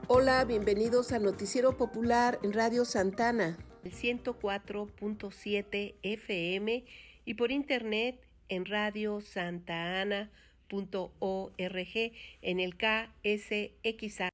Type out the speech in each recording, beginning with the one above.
Hola, bienvenidos al Noticiero Popular en Radio Santana. El 104.7 FM y por internet en radiosantana.org en el KSXA.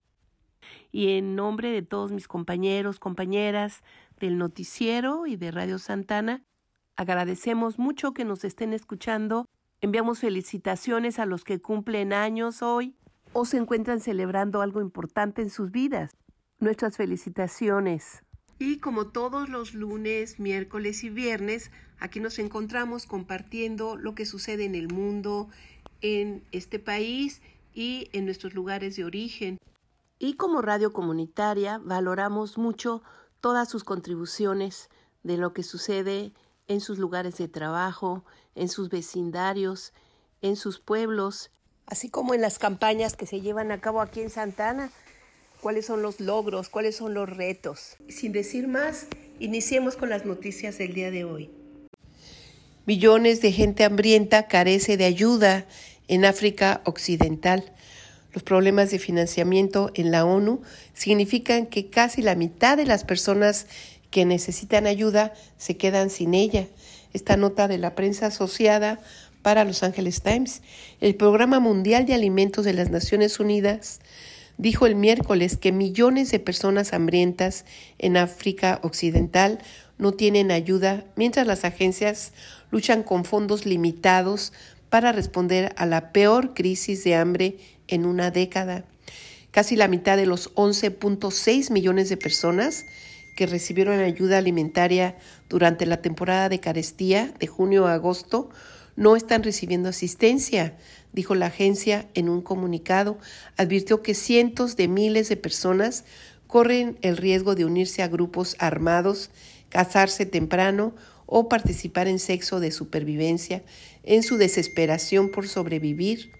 Y en nombre de todos mis compañeros, compañeras del Noticiero y de Radio Santana, agradecemos mucho que nos estén escuchando. Enviamos felicitaciones a los que cumplen años hoy o se encuentran celebrando algo importante en sus vidas. Nuestras felicitaciones. Y como todos los lunes, miércoles y viernes, aquí nos encontramos compartiendo lo que sucede en el mundo, en este país y en nuestros lugares de origen. Y como radio comunitaria valoramos mucho todas sus contribuciones de lo que sucede en sus lugares de trabajo, en sus vecindarios, en sus pueblos, así como en las campañas que se llevan a cabo aquí en Santana. ¿Cuáles son los logros? ¿Cuáles son los retos? Sin decir más, iniciemos con las noticias del día de hoy. Millones de gente hambrienta carece de ayuda en África Occidental. Los problemas de financiamiento en la ONU significan que casi la mitad de las personas que necesitan ayuda se quedan sin ella. Esta nota de la prensa asociada para Los Angeles Times. El Programa Mundial de Alimentos de las Naciones Unidas dijo el miércoles que millones de personas hambrientas en África Occidental no tienen ayuda, mientras las agencias luchan con fondos limitados para responder a la peor crisis de hambre en una década. Casi la mitad de los 11.6 millones de personas que recibieron ayuda alimentaria durante la temporada de carestía de junio a agosto no están recibiendo asistencia, dijo la agencia en un comunicado. Advirtió que cientos de miles de personas corren el riesgo de unirse a grupos armados, casarse temprano o participar en sexo de supervivencia en su desesperación por sobrevivir.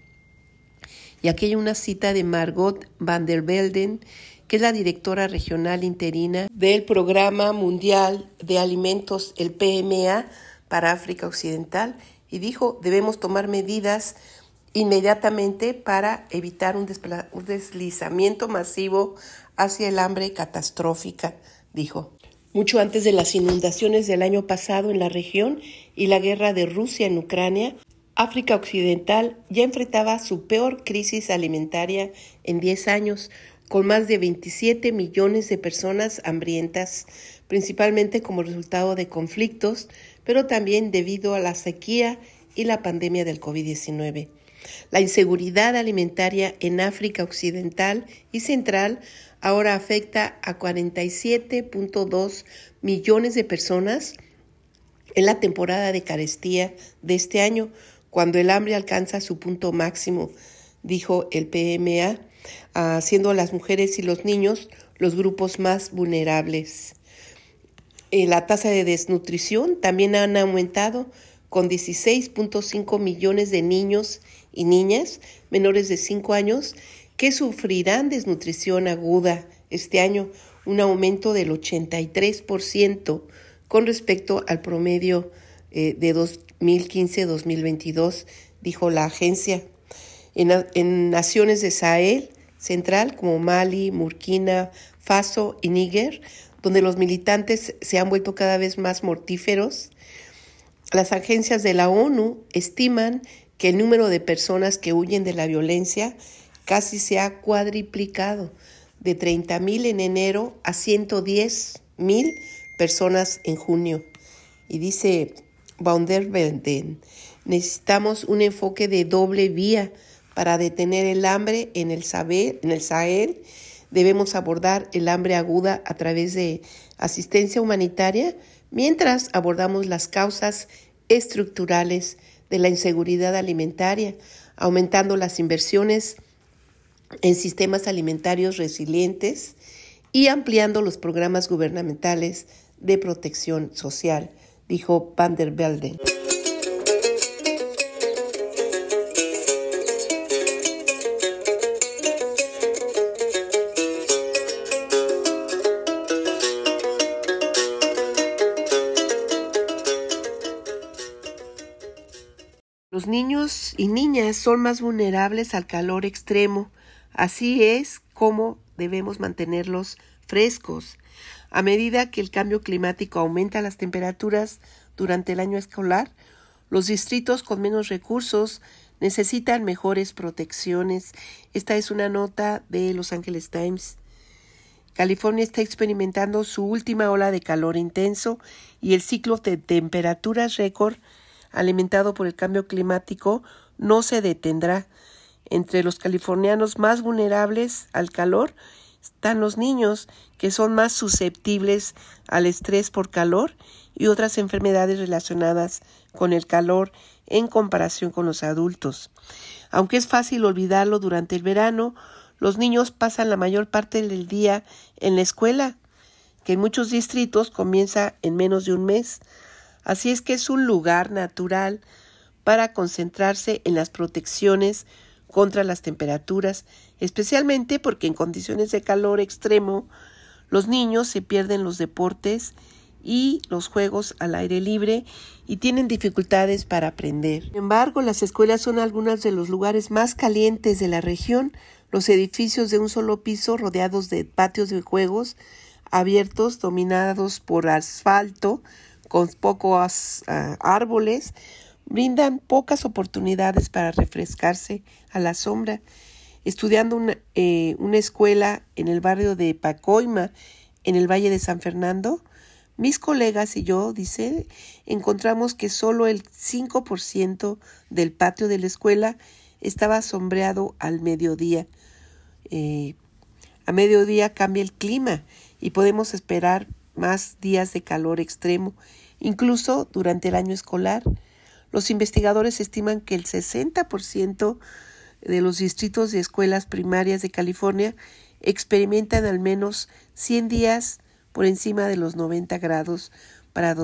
Y aquí hay una cita de Margot van der Velden, que es la directora regional interina del Programa Mundial de Alimentos, el PMA, para África Occidental, y dijo: debemos tomar medidas inmediatamente para evitar un deslizamiento masivo hacia el hambre catastrófica, dijo. Mucho antes de las inundaciones del año pasado en la región y la guerra de Rusia en Ucrania, África Occidental ya enfrentaba su peor crisis alimentaria en 10 años, con más de 27 millones de personas hambrientas, principalmente como resultado de conflictos, pero también debido a la sequía y la pandemia del COVID-19. La inseguridad alimentaria en África Occidental y Central ahora afecta a 47.2 millones de personas en la temporada de carestía de este año, cuando el hambre alcanza su punto máximo, dijo el PMA, siendo a las mujeres y los niños los grupos más vulnerables. La tasa de desnutrición también han aumentado, con 16.5 millones de niños y niñas menores de 5 años que sufrirán desnutrición aguda este año, un aumento del 83% con respecto al promedio de 2015-2022, dijo la agencia. En naciones de Sahel Central, como Mali, Burkina Faso y Níger, donde los militantes se han vuelto cada vez más mortíferos, las agencias de la ONU estiman que el número de personas que huyen de la violencia casi se ha cuadriplicado, de 30,000 en enero a 110,000 personas en junio. Y dice van der Velden, necesitamos un enfoque de doble vía para detener el hambre en el Sahel. Debemos abordar el hambre aguda a través de asistencia humanitaria, mientras abordamos las causas estructurales de la inseguridad alimentaria, aumentando las inversiones en sistemas alimentarios resilientes y ampliando los programas gubernamentales de protección social, dijo van der Velden. Los niños y niñas son más vulnerables al calor extremo. Así es cómo debemos mantenerlos frescos. A medida que el cambio climático aumenta las temperaturas durante el año escolar, los distritos con menos recursos necesitan mejores protecciones. Esta es una nota de Los Angeles Times. California está experimentando su última ola de calor intenso y el ciclo de temperaturas récord alimentado por el cambio climático no se detendrá. Entre los californianos más vulnerables al calor están los niños, que son más susceptibles al estrés por calor y otras enfermedades relacionadas con el calor en comparación con los adultos. Aunque es fácil olvidarlo durante el verano, los niños pasan la mayor parte del día en la escuela, que en muchos distritos comienza en menos de un mes. Así es que es un lugar natural para concentrarse en las protecciones contra las temperaturas, especialmente porque en condiciones de calor extremo, los niños se pierden los deportes y los juegos al aire libre y tienen dificultades para aprender. Sin embargo, las escuelas son algunos de los lugares más calientes de la región. Los edificios de un solo piso rodeados de patios de juegos abiertos, dominados por asfalto, con pocos árboles, brindan pocas oportunidades para refrescarse a la sombra. Estudiando una escuela en el barrio de Pacoima, en el Valle de San Fernando, mis colegas y yo, dice, encontramos que solo el 5% del patio de la escuela estaba sombreado al mediodía. A mediodía cambia el clima y podemos esperar más días de calor extremo, incluso durante el año escolar. Los investigadores estiman que el 60% de los distritos de escuelas primarias de California experimentan al menos 100 días por encima de los 90 grados para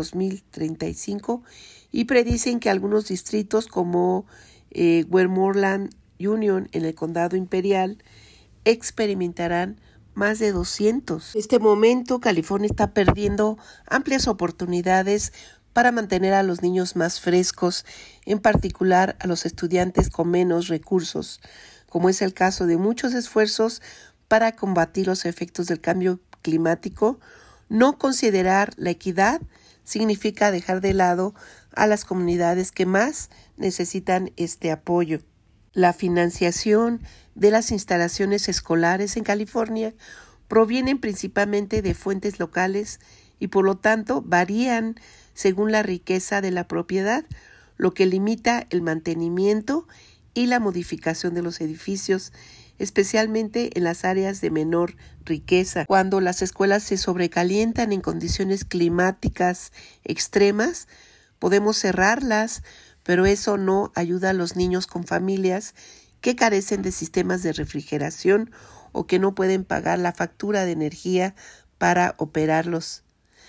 2035 y predicen que algunos distritos como Westmoreland Union en el condado Imperial experimentarán más de 200. En este momento, California está perdiendo amplias oportunidades para mantener a los niños más frescos, en particular a los estudiantes con menos recursos, como es el caso de muchos esfuerzos para combatir los efectos del cambio climático. No considerar la equidad significa dejar de lado a las comunidades que más necesitan este apoyo. La financiación de las instalaciones escolares en California provienen principalmente de fuentes locales y por lo tanto varían según la riqueza de la propiedad, lo que limita el mantenimiento y la modificación de los edificios, especialmente en las áreas de menor riqueza. Cuando las escuelas se sobrecalientan en condiciones climáticas extremas, podemos cerrarlas, pero eso no ayuda a los niños con familias que carecen de sistemas de refrigeración o que no pueden pagar la factura de energía para operarlos.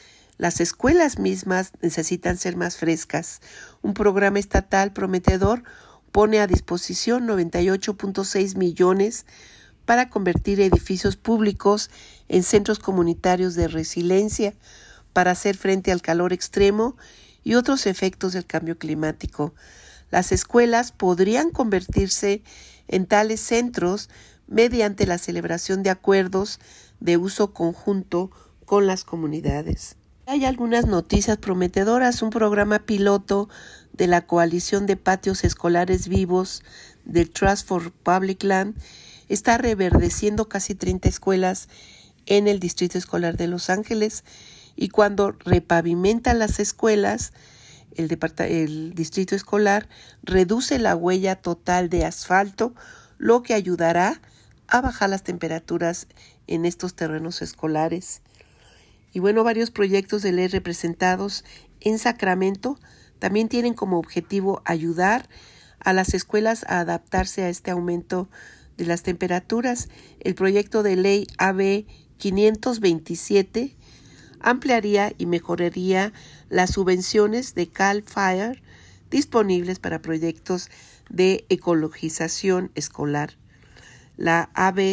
Las escuelas mismas necesitan ser más frescas. Un programa estatal prometedor pone a disposición 98.6 millones para convertir edificios públicos en centros comunitarios de resiliencia para hacer frente al calor extremo y otros efectos del cambio climático. Las escuelas podrían convertirse en tales centros mediante la celebración de acuerdos de uso conjunto con las comunidades. Hay algunas noticias prometedoras. Un programa piloto de la Coalición de Patios Escolares Vivos del Trust for Public Land está reverdeciendo casi 30 escuelas en el Distrito Escolar de Los Ángeles, y cuando repavimentan las escuelas, el distrito escolar reduce la huella total de asfalto, lo que ayudará a bajar las temperaturas en estos terrenos escolares. Y bueno, varios proyectos de ley representados en Sacramento también tienen como objetivo ayudar a las escuelas a adaptarse a este aumento de las temperaturas. El proyecto de ley AB 527 ampliaría y mejoraría las subvenciones de Cal Fire disponibles para proyectos de ecologización escolar. La AB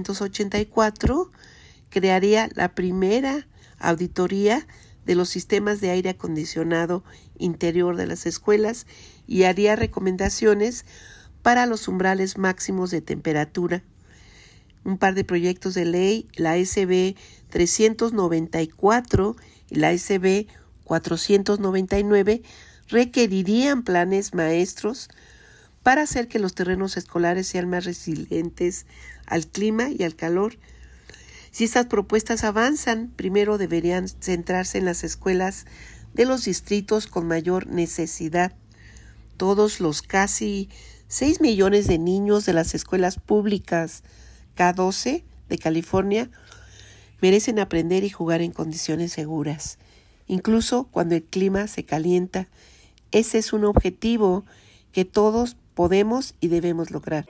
384 crearía la primera auditoría de los sistemas de aire acondicionado interior de las escuelas y haría recomendaciones para los umbrales máximos de temperatura. un par de proyectos de ley, la SB 394 y la SB 499, requerirían planes maestros para hacer que los terrenos escolares sean más resilientes al clima y al calor. Si estas propuestas avanzan, primero deberían centrarse en las escuelas de los distritos con mayor necesidad. Todos los casi 6 millones de niños de las escuelas públicas K-12 de California merecen aprender y jugar en condiciones seguras, incluso cuando el clima se calienta. Ese es un objetivo que todos podemos y debemos lograr.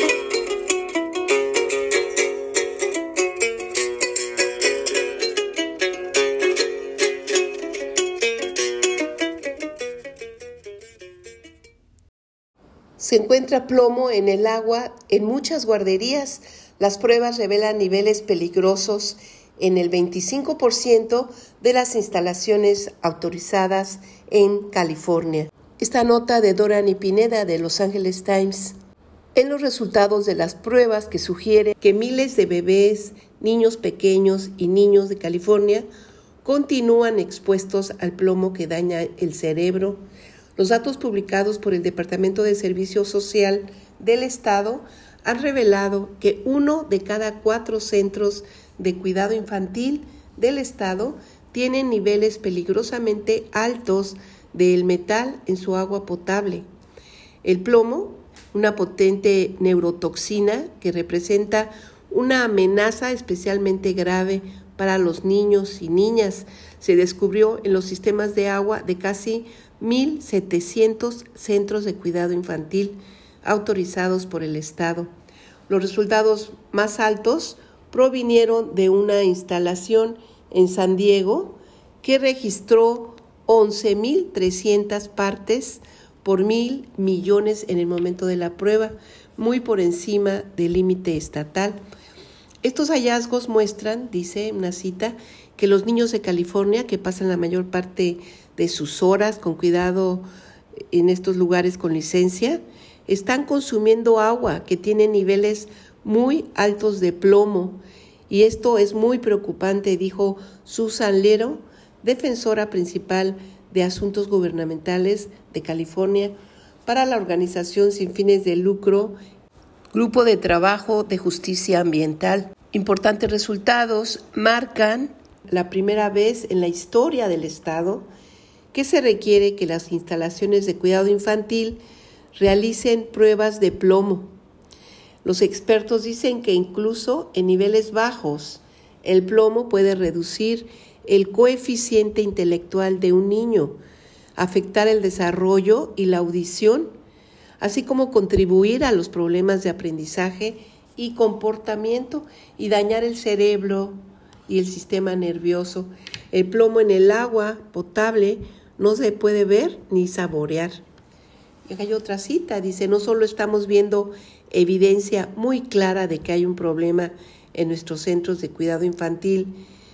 Se encuentra plomo en el agua en muchas guarderías. Las pruebas revelan niveles peligrosos en el 25% de las instalaciones autorizadas en California. Esta nota de Dorani Pineda de Los Angeles Times. En los resultados de las pruebas que sugieren que miles de bebés, niños pequeños y niños de California continúan expuestos al plomo que daña el cerebro. Los datos publicados por el Departamento de Servicio Social del Estado han revelado que 1 de cada 4 centros de cuidado infantil del Estado tienen niveles peligrosamente altos del metal en su agua potable. El plomo, una potente neurotoxina que representa una amenaza especialmente grave para los niños y niñas, se descubrió en los sistemas de agua de casi 1,700 centros de cuidado infantil autorizados por el Estado. Los resultados más altos provinieron de una instalación en San Diego que registró 11,300 partes por 1,000 millones en el momento de la prueba, muy por encima del límite estatal. Estos hallazgos muestran, dice una cita, que los niños de California, que pasan la mayor parte de sus horas con cuidado en estos lugares con licencia, están consumiendo agua que tiene niveles muy altos de plomo. Y esto es muy preocupante, dijo Susan Lero, defensora principal de asuntos gubernamentales de California para la organización sin fines de lucro Grupo de Trabajo de Justicia Ambiental. Importantes resultados marcan la primera vez en la historia del Estado que se requiere que las instalaciones de cuidado infantil realicen pruebas de plomo. Los expertos dicen que incluso en niveles bajos, el plomo puede reducir el coeficiente intelectual de un niño, afectar el desarrollo y la audición, así como contribuir a los problemas de aprendizaje y comportamiento y dañar el cerebro y el sistema nervioso. El plomo en el agua potable no se puede ver ni saborear. Y hay otra cita, dice, no solo estamos viendo evidencia muy clara de que hay un problema en nuestros centros de cuidado infantil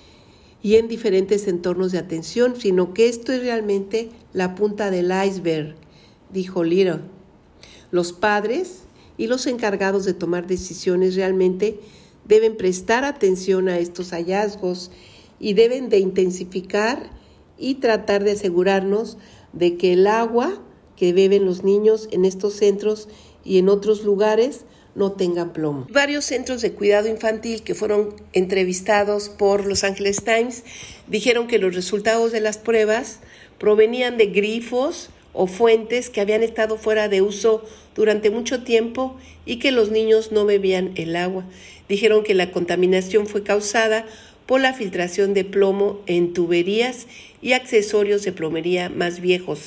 y en diferentes entornos de atención, sino que esto es realmente la punta del iceberg, dijo Little. Los padres y los encargados de tomar decisiones realmente deben prestar atención a estos hallazgos y deben de intensificar y tratar de asegurarnos de que el agua que beben los niños en estos centros y en otros lugares no tengan plomo. Varios centros de cuidado infantil que fueron entrevistados por Los Angeles Times dijeron que los resultados de las pruebas provenían de grifos o fuentes que habían estado fuera de uso durante mucho tiempo y que los niños no bebían el agua. Dijeron que la contaminación fue causada por la filtración de plomo en tuberías y accesorios de plomería más viejos.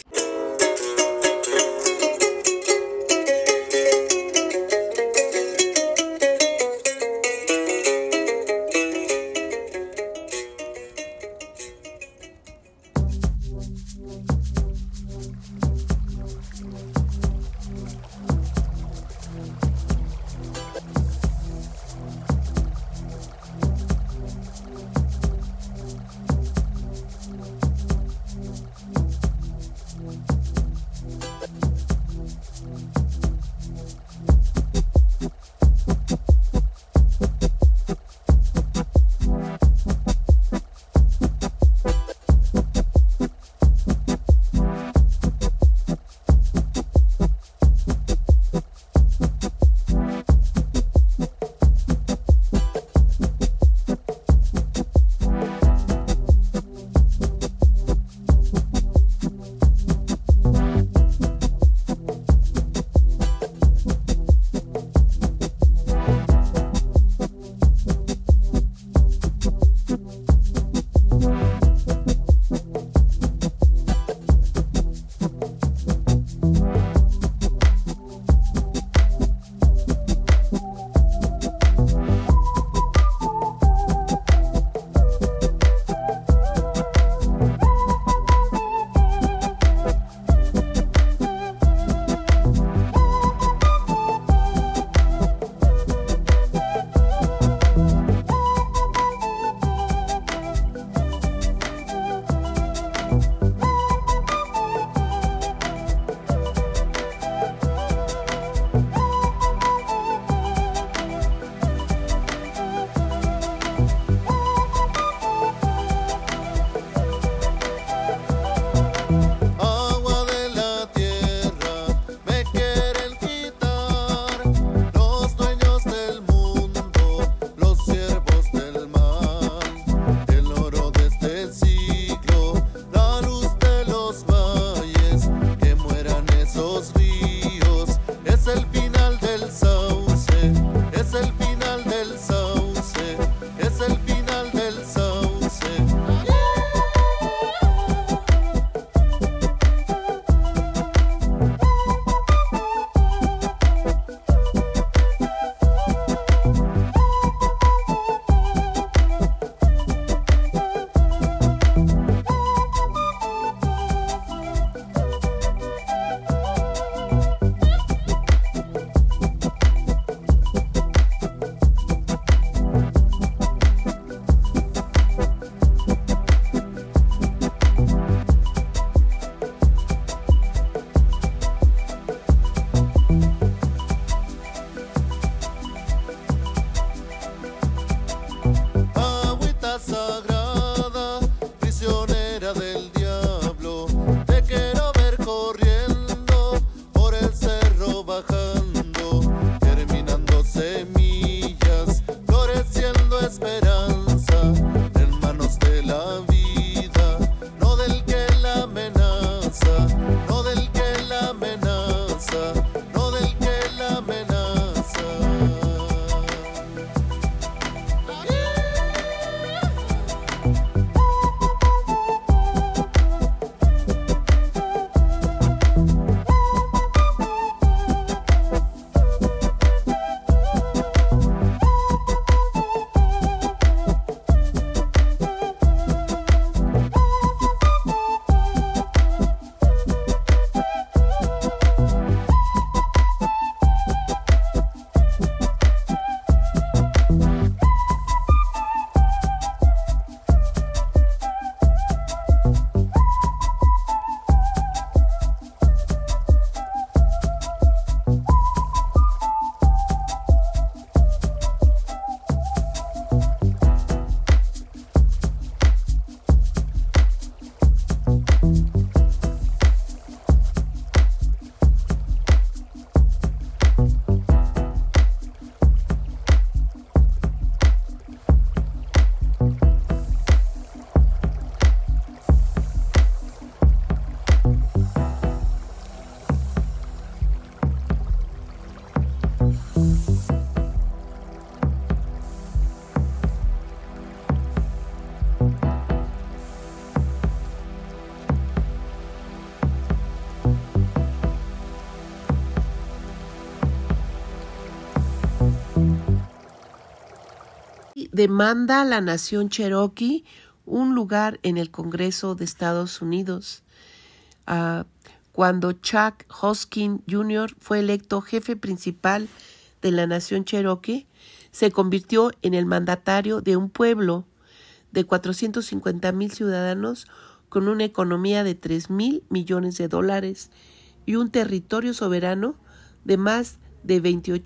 Demanda a la nación Cherokee un lugar en el Congreso de Estados Unidos. Cuando Chuck Hoskin Jr. fue electo jefe principal de la nación Cherokee, se convirtió en el mandatario de un pueblo de 450,000 ciudadanos con una economía de $3,000 millones y un territorio soberano de más de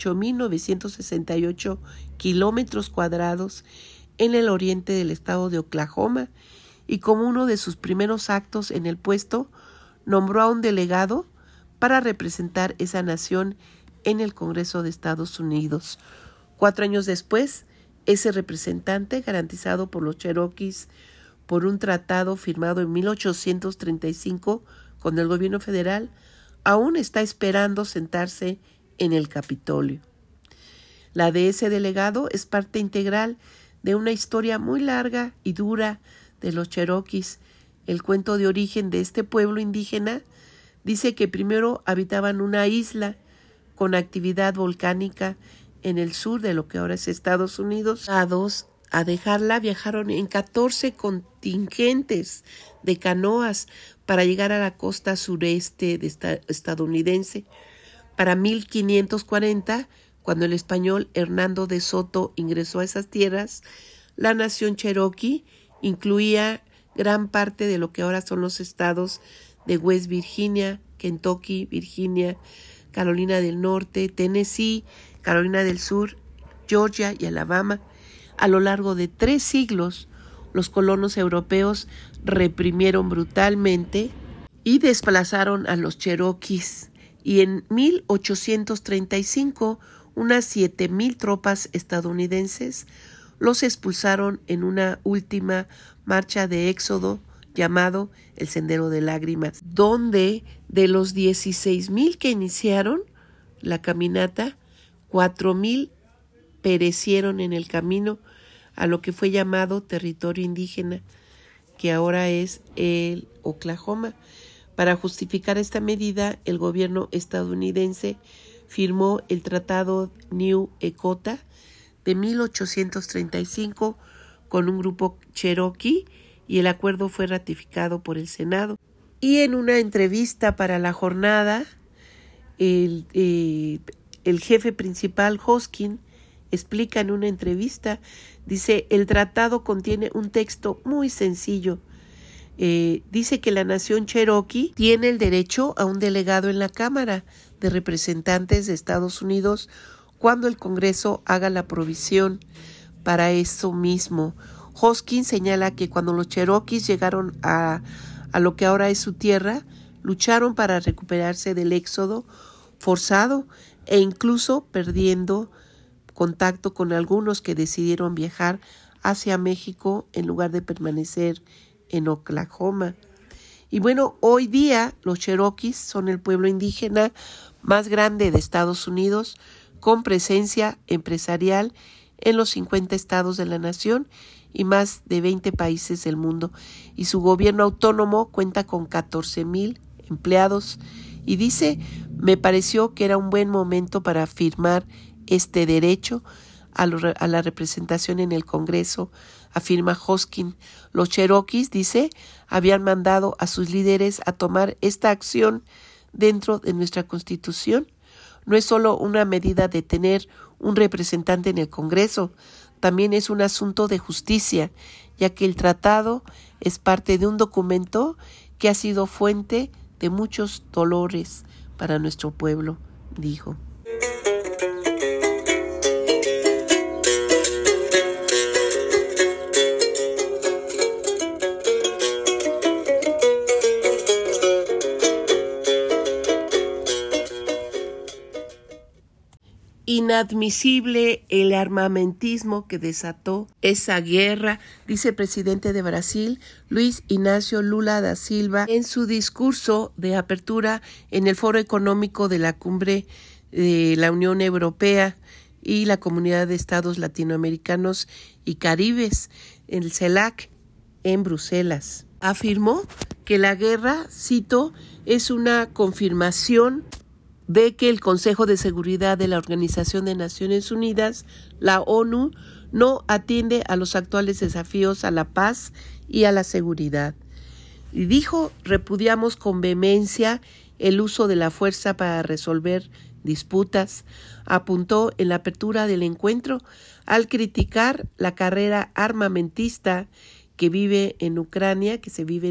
28,968 kilómetros cuadrados en el oriente del estado de Oklahoma, y como uno de sus primeros actos en el puesto, nombró a un delegado para representar esa nación en el Congreso de Estados Unidos. 4 años después, ese representante, garantizado por los Cherokees por un tratado firmado en 1835 con el gobierno federal, aún está esperando sentarse en el Capitolio. La de ese delegado es parte integral de una historia muy larga y dura de los Cherokees. El cuento de origen de este pueblo indígena dice que primero habitaban una isla con actividad volcánica en el sur de lo que ahora es Estados Unidos. A dejarla viajaron en 14 contingentes de canoas para llegar a la costa sureste estadounidense. Para 1540, cuando el español Hernando de Soto ingresó a esas tierras, la nación Cherokee incluía gran parte de lo que ahora son los estados de West Virginia, Kentucky, Virginia, Carolina del Norte, Tennessee, Carolina del Sur, Georgia y Alabama. A lo largo de 3 siglos, los colonos europeos reprimieron brutalmente y desplazaron a los Cherokees, y en 1835 unas 7,000 tropas estadounidenses los expulsaron en una última marcha de éxodo llamado el Sendero de Lágrimas, donde de los 16,000 que iniciaron la caminata, 4,000 perecieron en el camino a lo que fue llamado territorio indígena, que ahora es el Oklahoma. Para justificar esta medida, el gobierno estadounidense firmó el Tratado New Echota de 1835 con un grupo Cherokee, y el acuerdo fue ratificado por el Senado. Y en una entrevista para la jornada, el jefe principal, Hoskin, explica en una entrevista, dice: el tratado contiene un texto muy sencillo. Dice que la nación Cherokee tiene el derecho a un delegado en la Cámara de Representantes de Estados Unidos cuando el Congreso haga la provisión para eso mismo. Hoskin señala que cuando los Cherokees llegaron a lo que ahora es su tierra, lucharon para recuperarse del éxodo forzado e incluso perdiendo contacto con algunos que decidieron viajar hacia México en lugar de permanecer en Oklahoma. Y bueno, hoy día los Cherokees son el pueblo indígena más grande de Estados Unidos, con presencia empresarial en los 50 estados de la nación y más de 20 países del mundo. Y su gobierno autónomo cuenta con 14,000 empleados. Y dice: me pareció que era un buen momento para firmar este derecho a la representación en el Congreso, afirma Hoskin. Los Cherokees, dice, habían mandado a sus líderes a tomar esta acción dentro de nuestra Constitución. No es solo una medida de tener un representante en el Congreso, también es un asunto de justicia, ya que el tratado es parte de un documento que ha sido fuente de muchos dolores para nuestro pueblo, dijo. Inadmisible el armamentismo que desató esa guerra, dice el presidente de Brasil, Luis Inácio Lula da Silva, en su discurso de apertura en el Foro Económico de la Cumbre de la Unión Europea y la Comunidad de Estados Latinoamericanos y Caribes, el CELAC, en Bruselas. Afirmó que la guerra, cito, es una confirmación de que el Consejo de Seguridad de la Organización de Naciones Unidas, la ONU, no atiende a los actuales desafíos a la paz y a la seguridad. Y dijo: repudiamos con vehemencia el uso de la fuerza para resolver disputas. Apuntó en la apertura del encuentro al criticar la carrera armamentista que se vive en Ucrania,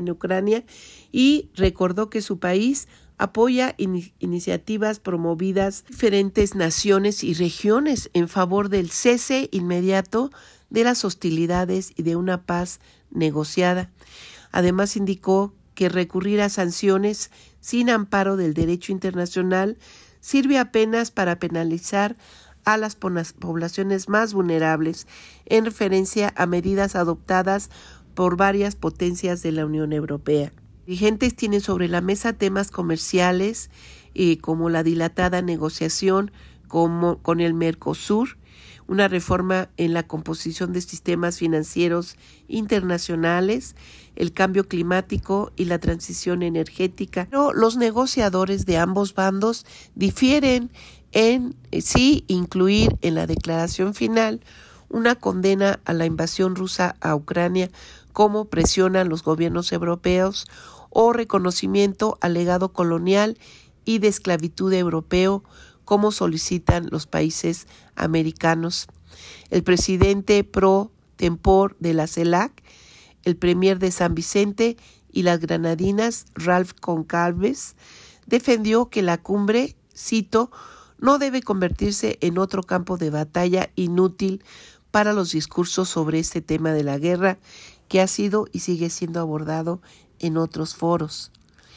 y recordó que su país apoya iniciativas promovidas en diferentes naciones y regiones en favor del cese inmediato de las hostilidades y de una paz negociada. Además, indicó que recurrir a sanciones sin amparo del derecho internacional sirve apenas para penalizar a las poblaciones más vulnerables, en referencia a medidas adoptadas por varias potencias de la Unión Europea. Dirigentes tienen sobre la mesa temas comerciales como la dilatada negociación con el Mercosur, una reforma en la composición de sistemas financieros internacionales, el cambio climático y la transición energética. Pero los negociadores de ambos bandos difieren en sí incluir en la declaración final una condena a la invasión rusa a Ucrania, como presionan los gobiernos europeos, o reconocimiento al legado colonial y de esclavitud europeo, como solicitan los países americanos. El presidente pro tempore de la CELAC, el premier de San Vicente y las Granadinas, Ralph Goncalves, defendió que la cumbre, cito, no debe convertirse en otro campo de batalla inútil para los discursos sobre este tema de la guerra, que ha sido y sigue siendo abordado en otros foros.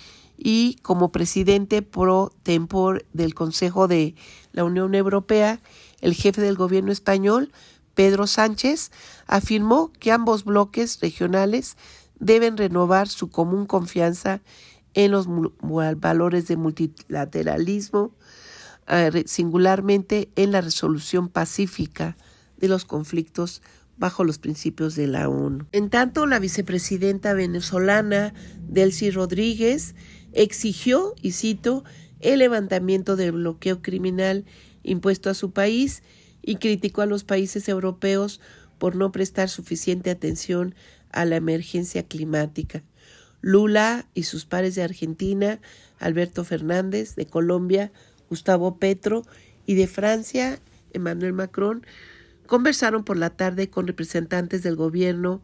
Y como presidente pro tempore del Consejo de la Unión Europea, el jefe del gobierno español, Pedro Sánchez, afirmó que ambos bloques regionales deben renovar su común confianza en los valores de multilateralismo, singularmente en la resolución pacífica de los conflictos bajo los principios de la ONU. En tanto, la vicepresidenta venezolana Delcy Rodríguez exigió, y cito, el levantamiento del bloqueo criminal impuesto a su país y criticó a los países europeos por no prestar suficiente atención a la emergencia climática. Lula y sus pares de Argentina, Alberto Fernández, de Colombia, Gustavo Petro, y de Francia, Emmanuel Macron, conversaron por la tarde con representantes del gobierno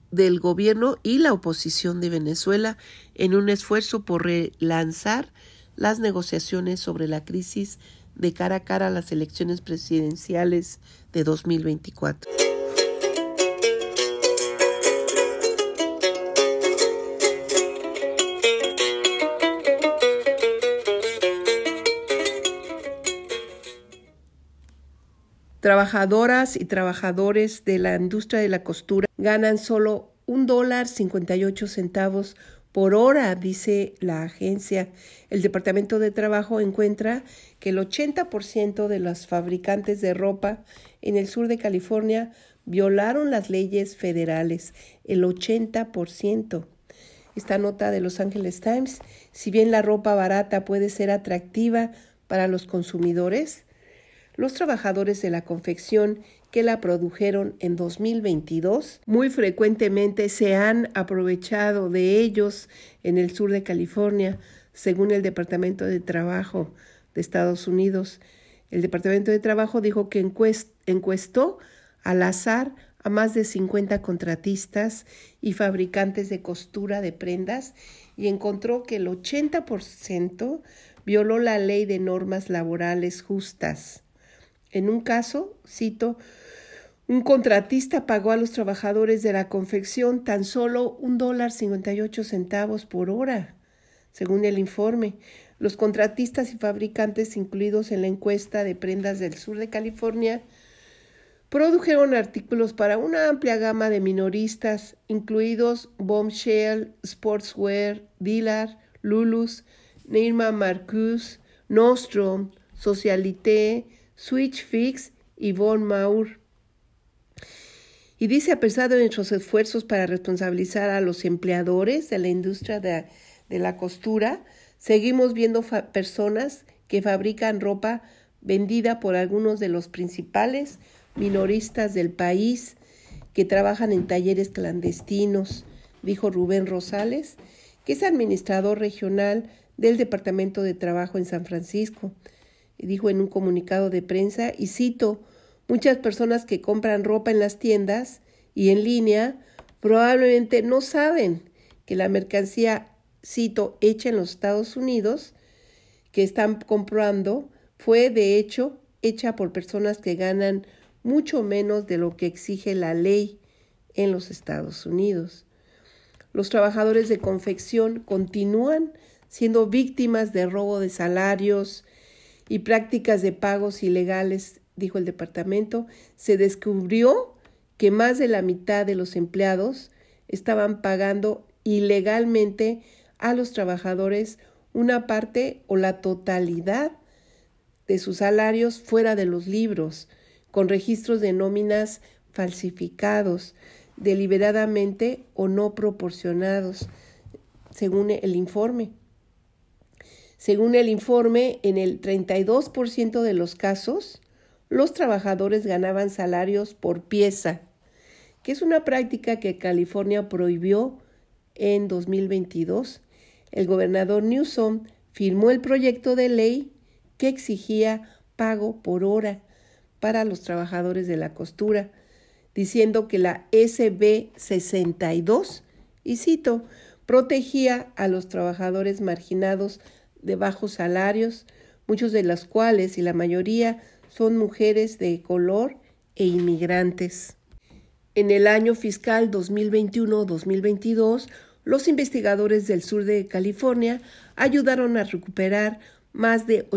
y la oposición de Venezuela en un esfuerzo por relanzar las negociaciones sobre la crisis de cara a cara a las elecciones presidenciales de 2024. Trabajadoras y trabajadores de la industria de la costura ganan solo $1.58 por hora, dice la agencia. El Departamento de Trabajo encuentra que el 80% de los fabricantes de ropa en el sur de California violaron las leyes federales. El 80%. Esta nota de Los Angeles Times: si bien la ropa barata puede ser atractiva para los consumidores, los trabajadores de la confección que la produjeron en 2022 muy frecuentemente se han aprovechado de ellos en el sur de California, según el Departamento de Trabajo de Estados Unidos. El Departamento de Trabajo dijo que encuestó al azar a más de 50 contratistas y fabricantes de costura de prendas y encontró que el 80% violó la ley de normas laborales justas. En un caso, cito, un contratista pagó a los trabajadores de la confección tan solo $1.58 por hora. Según el informe, los contratistas y fabricantes incluidos en la encuesta de prendas del sur de California produjeron artículos para una amplia gama de minoristas, incluidos Bombshell, Sportswear, Dillar, Lulus, Neiman Marcus, Nordstrom, Socialité, Switch Fix y Von Maur. Y dice: a pesar de nuestros esfuerzos para responsabilizar a los empleadores de la industria de la costura, seguimos viendo personas que fabrican ropa vendida por algunos de los principales minoristas del país que trabajan en talleres clandestinos, dijo Rubén Rosales, que es administrador regional del Departamento de Trabajo en San Francisco. Dijo en un comunicado de prensa, y cito, muchas personas que compran ropa en las tiendas y en línea probablemente no saben que la mercancía, cito, hecha en los Estados Unidos, que están comprando, fue de hecho hecha por personas que ganan mucho menos de lo que exige la ley en los Estados Unidos. Los trabajadores de confección continúan siendo víctimas de robo de salarios y prácticas de pagos ilegales, dijo el departamento. Se descubrió que más de la mitad de los empleados estaban pagando ilegalmente a los trabajadores una parte o la totalidad de sus salarios fuera de los libros, con registros de nóminas falsificados, deliberadamente o no proporcionados, según el informe. Según el informe, en el 32% de los casos, los trabajadores ganaban salarios por pieza, que es una práctica que California prohibió en 2022. El gobernador Newsom firmó el proyecto de ley que exigía pago por hora para los trabajadores de la costura, diciendo que la SB 62, y cito, protegía a los trabajadores marginados de bajos salarios, muchos de los cuales y la mayoría son mujeres de color e inmigrantes. En el año fiscal 2021-2022, los investigadores del sur de California ayudaron a recuperar más de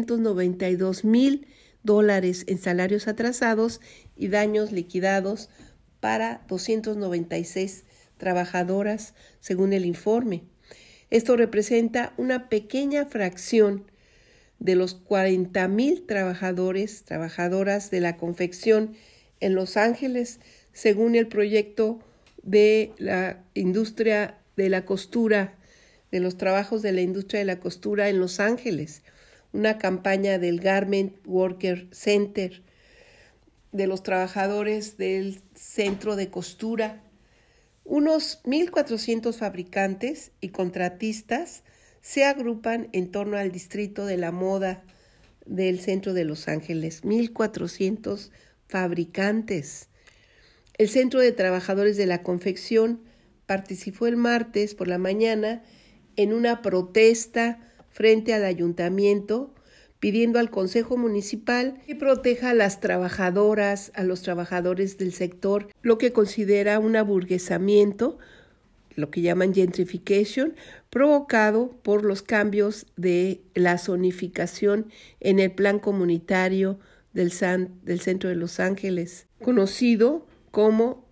$892,000 en salarios atrasados y daños liquidados para 296 trabajadoras, según el informe. Esto representa una pequeña fracción de los 40,000 trabajadoras de la confección en Los Ángeles, según el proyecto de la industria de la costura, de los trabajos de la industria de la costura en Los Ángeles, una campaña del Garment Worker Center, de los trabajadores del centro de costura. Unos 1,400 fabricantes y contratistas se agrupan en torno al distrito de la moda del centro de Los Ángeles. 1,400 fabricantes. El Centro de Trabajadores de la Confección participó el martes por la mañana en una protesta frente al ayuntamiento, pidiendo al Consejo Municipal que proteja a las trabajadoras, a los trabajadores del sector, lo que considera un aburguesamiento, lo que llaman gentrification, provocado por los cambios de la zonificación en el plan comunitario del centro de Los Ángeles, conocido como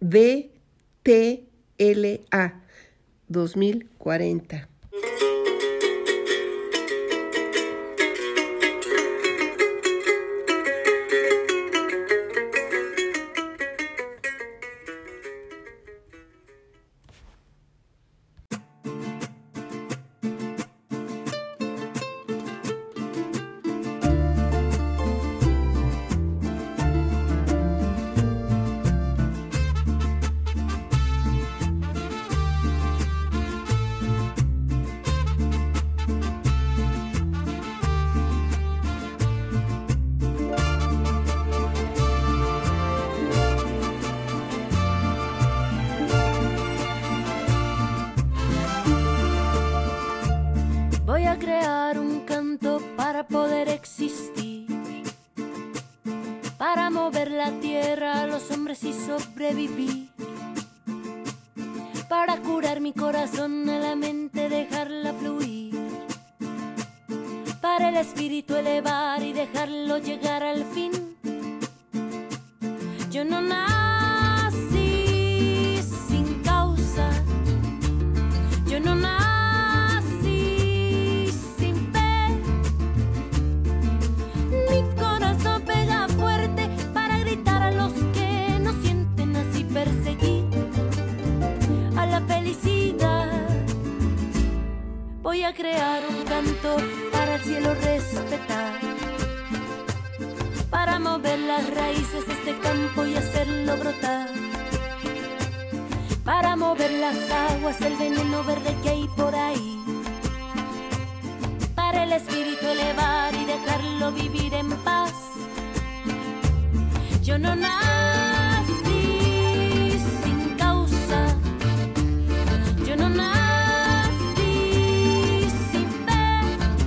DTLA 2040. Voy a crear un canto para poder existir, para mover la tierra a los hombres y sobrevivir, para curar mi corazón, a la mente dejarla fluir, para el espíritu elevar y dejarlo llegar al fin. Yo no nací sin causa, yo no nací Voy a crear un canto para el cielo respetar, entonces este campo y hacerlo brotar. Para mover las aguas, el veneno verde que hay por ahí. Para el espíritu elevar y dejarlo vivir en paz. Yo no nací sin causa. Yo no nací sin fe.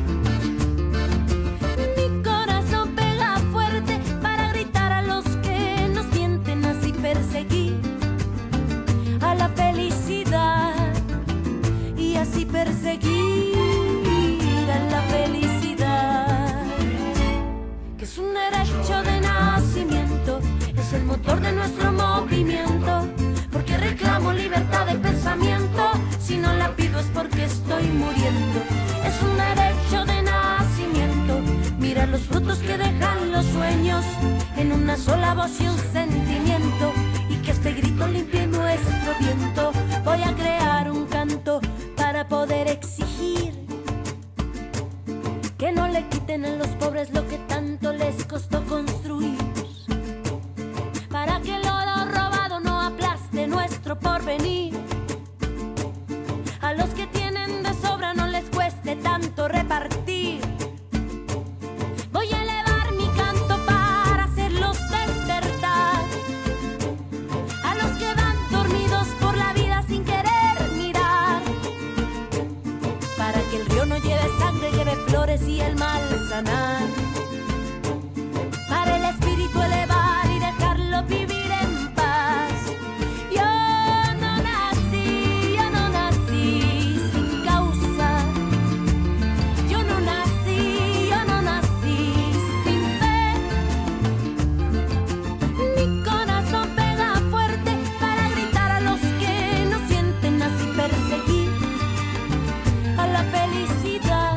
Mi corazón pega fuerte para gritar a los que nos mienten. Así perseguí a la felicidad y así perseguir a la felicidad, que es un derecho de nacimiento, es el motor de nuestro movimiento, porque reclamo libertad de pensamiento, si no la pido es porque estoy muriendo, es un derecho de nacimiento, mira los frutos que dejan los sueños, en una sola voz y un sentimiento, y que este grito limpie nuestro viento. Voy a crear un canto para poder exigir que no le quiten a los pobres lo que tanto les costó construir, para que el oro robado no aplaste nuestro porvenir, a los que tienen de sobra no les cueste tanto repartir. Voy a elevar mi canto para hacerlos despertar, a los que van dormidos por la vida sin querer mirar, para que el río no lleve sangre, lleve flores y el mal sanar, para el espíritu elevar y dejarlo vivir en paz. Yo no nací sin causa. Yo no nací sin fe. Mi corazón pega fuerte para gritar a los que no sienten, así perseguir a la felicidad.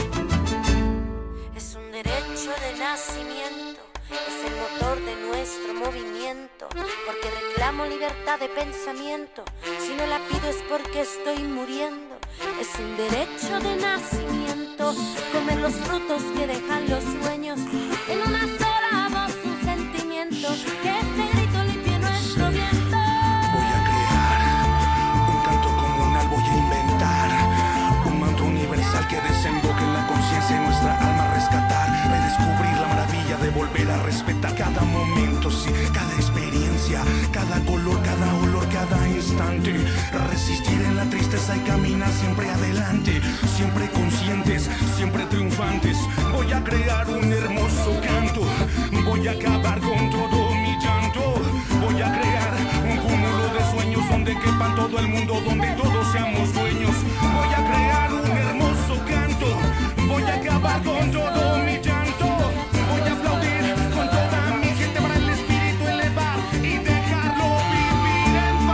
Es un derecho de nacimiento, es el motor de nuestro movimiento, porque reclamo libertad de pensamiento, si no la pido es porque estoy muriendo. Es un derecho de nacimiento, comer los frutos que dejan los sueños, en una sola voz un sentimiento, que este grito limpie nuestro viento. Voy a crear un canto comunal, voy a inventar un manto universal que desemboque en la conciencia de nuestra alma, rescatar, redescubrir la maravilla de volver a respetar cada momento, sí, cada experiencia, cada color, cada olor, cada instante, resistir en la tristeza y caminar siempre adelante, siempre conscientes, siempre triunfantes. Voy a crear un hermoso canto, voy a acabar con todo mi llanto, voy a crear un cúmulo de sueños donde quepan todo el mundo, donde todos seamos dueños. Voy a crear un hermoso canto, voy a acabar con todo mi llanto, voy a aplaudir con toda mi gente para el espíritu elevar y dejarlo vivir en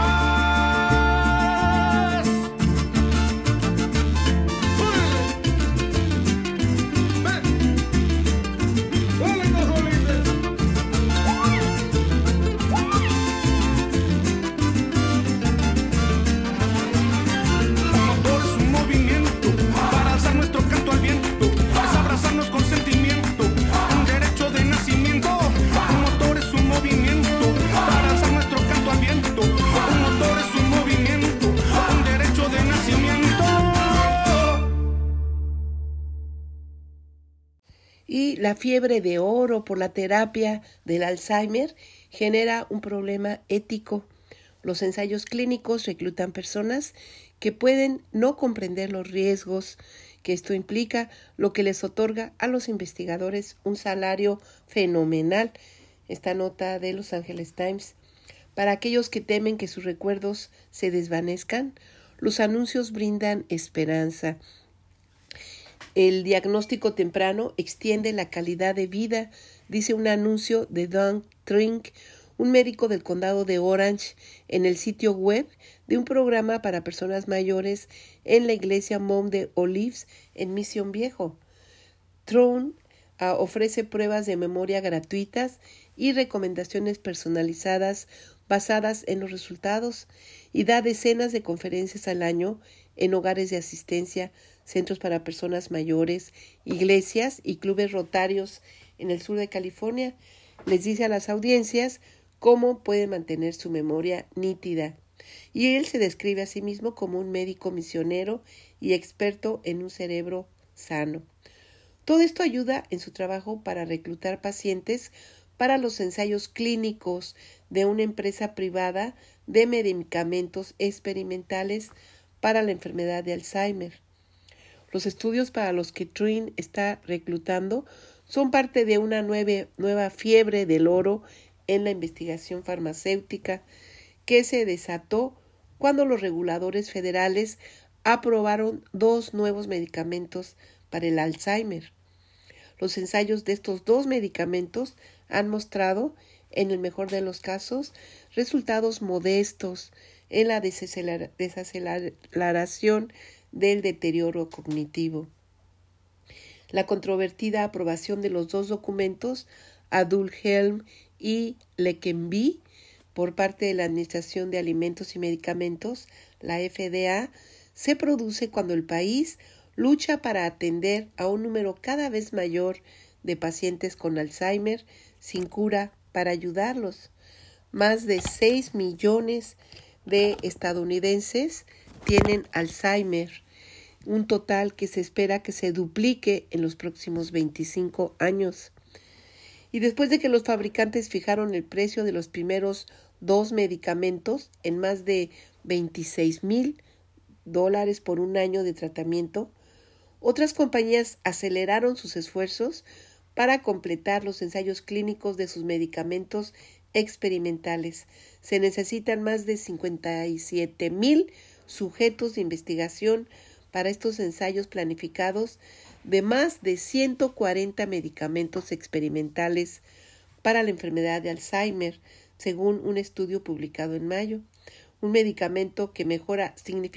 paz. Un motor es un movimiento para alzar nuestro canto al viento, es abrazarnos con sentimiento, un derecho de nacimiento. Un motor es un movimiento para alzar nuestro canto al viento, un motor es un movimiento, un derecho de nacimiento. Y la fiebre de oro por la terapia del Alzheimer genera un problema ético. Los ensayos clínicos reclutan personas que pueden no comprender los riesgos que esto implica, lo que les otorga a los investigadores un salario fenomenal. Esta nota de Los Angeles Times. Para aquellos que temen que sus recuerdos se desvanezcan, los anuncios brindan esperanza. El diagnóstico temprano extiende la calidad de vida, dice un anuncio de Don Trink, un médico del condado de Orange, en el sitio web de un programa para personas mayores en la iglesia Mount de Olives en Mission Viejo. Throne ofrece pruebas de memoria gratuitas y recomendaciones personalizadas basadas en los resultados y da decenas de conferencias al año en hogares de asistencia, centros para personas mayores, iglesias y clubes rotarios en el sur de California. les dice a las audiencias cómo puede mantener su memoria nítida. Y él se describe a sí mismo como un médico misionero y experto en un cerebro sano. Todo esto ayuda en su trabajo para reclutar pacientes para los ensayos clínicos de una empresa privada de medicamentos experimentales para la enfermedad de Alzheimer. Los estudios para los que Trin está reclutando son parte de una nueva fiebre del oro en la investigación farmacéutica que se desató cuando los reguladores federales aprobaron 2 nuevos medicamentos para el Alzheimer. Los ensayos de estos 2 medicamentos han mostrado, en el mejor de los casos, resultados modestos en la desaceleración del deterioro cognitivo. La controvertida aprobación de los 2 documentos, Adulhelm y Leqembi, por parte de la Administración de Alimentos y Medicamentos, la FDA, se produce cuando el país lucha para atender a un número cada vez mayor de pacientes con Alzheimer sin cura para ayudarlos. Más de 6 millones de estadounidenses tienen Alzheimer, un total que se espera que se duplique en los próximos 25 años. Y después de que los fabricantes fijaron el precio de los primeros 2 medicamentos en más de $26,000 por un año de tratamiento, otras compañías aceleraron sus esfuerzos para completar los ensayos clínicos de sus medicamentos experimentales. Se necesitan más de 57,000 sujetos de investigación para estos ensayos planificados de más de 140 medicamentos experimentales para la enfermedad de Alzheimer, según un estudio publicado en mayo. Un medicamento que mejora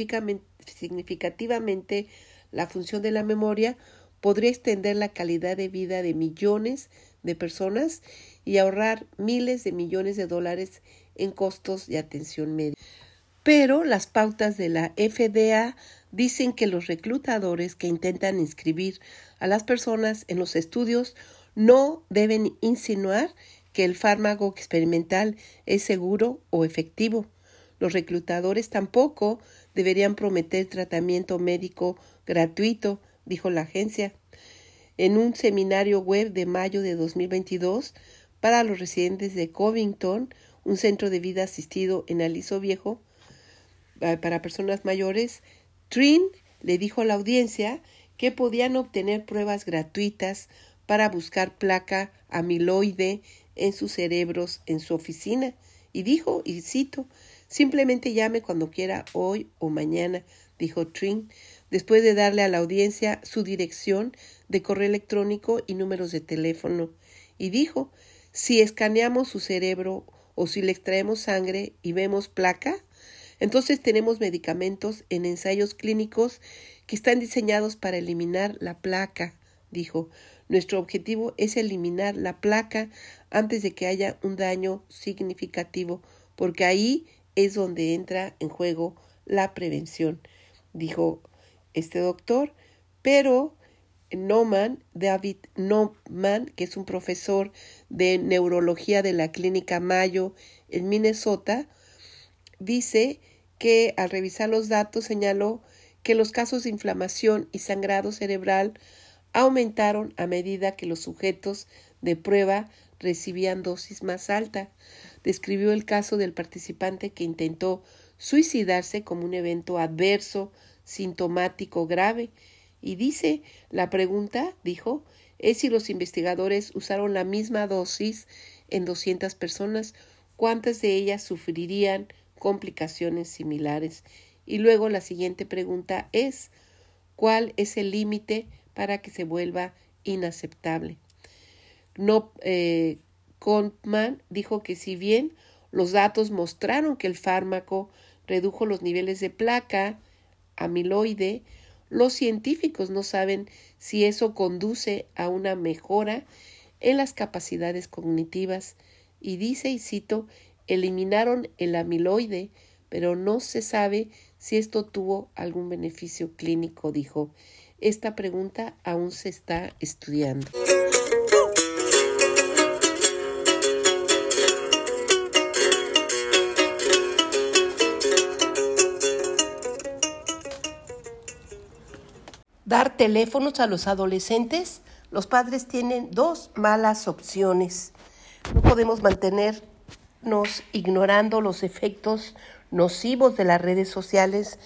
significativamente la función de la memoria podría extender la calidad de vida de millones de personas y ahorrar miles de millones de dólares en costos de atención médica. Pero las pautas de la FDA dicen que los reclutadores que intentan inscribir a las personas en los estudios no deben insinuar que el fármaco experimental es seguro o efectivo. Los reclutadores tampoco deberían prometer tratamiento médico gratuito, dijo la agencia. En un seminario web de mayo de 2022 para los residentes de Covington, un centro de vida asistido en Aliso Viejo para personas mayores, Trin le dijo a la audiencia que podían obtener pruebas gratuitas para buscar placa amiloide en sus cerebros en su oficina, y dijo, y cito, «Simplemente llame cuando quiera, hoy o mañana», dijo Trin, después de darle a la audiencia su dirección de correo electrónico y números de teléfono, y dijo, «Si escaneamos su cerebro o si le extraemos sangre y vemos placa, entonces tenemos medicamentos en ensayos clínicos que están diseñados para eliminar la placa», dijo. «Nuestro objetivo es eliminar la placa antes de que haya un daño significativo, porque ahí es donde entra en juego la prevención», dijo este doctor. Pero David Naumann, que es un profesor de neurología de la Clínica Mayo en Minnesota, dice que al revisar los datos señaló que los casos de inflamación y sangrado cerebral aumentaron a medida que los sujetos de prueba recibían dosis más alta. Describió el caso del participante que intentó suicidarse como un evento adverso, sintomático grave, y dice, la pregunta, dijo, es si los investigadores usaron la misma dosis en 200 personas, ¿cuántas de ellas sufrirían complicaciones similares? Y luego la siguiente pregunta es, ¿cuál es el límite para que se vuelva inaceptable? Koopman dijo que si bien los datos mostraron que el fármaco redujo los niveles de placa amiloide, los científicos no saben si eso conduce a una mejora en las capacidades cognitivas. Y dice, y cito, eliminaron el amiloide, pero no se sabe si esto tuvo algún beneficio clínico, dijo. Esta pregunta aún se está estudiando. dar teléfonos a los adolescentes, los padres tienen dos malas opciones. No podemos mantenernos ignorando los efectos nocivos de las redes sociales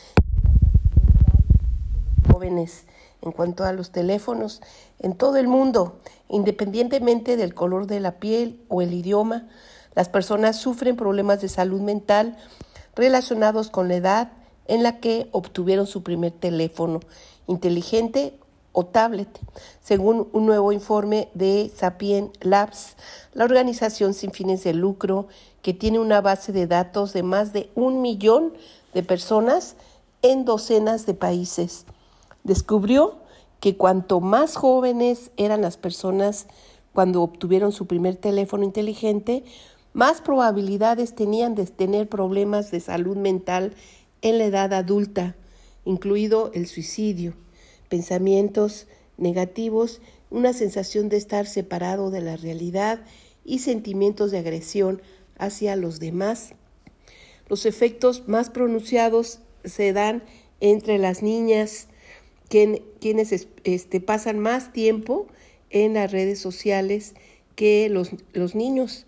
en los jóvenes en cuanto a los teléfonos en todo el mundo, independientemente del color de la piel o el idioma. Las personas sufren problemas de salud mental relacionados con la edad en la que obtuvieron su primer teléfono inteligente o tablet. Según un nuevo informe de Sapient Labs, la organización sin fines de lucro, que tiene una base de datos de más de 1 millón de personas en docenas de países, descubrió que cuanto más jóvenes eran las personas cuando obtuvieron su primer teléfono inteligente, más probabilidades tenían de tener problemas de salud mental en la edad adulta, incluido el suicidio, pensamientos negativos, una sensación de estar separado de la realidad y sentimientos de agresión hacia los demás. Los efectos más pronunciados se dan entre las niñas, quienes pasan más tiempo en las redes sociales que los niños.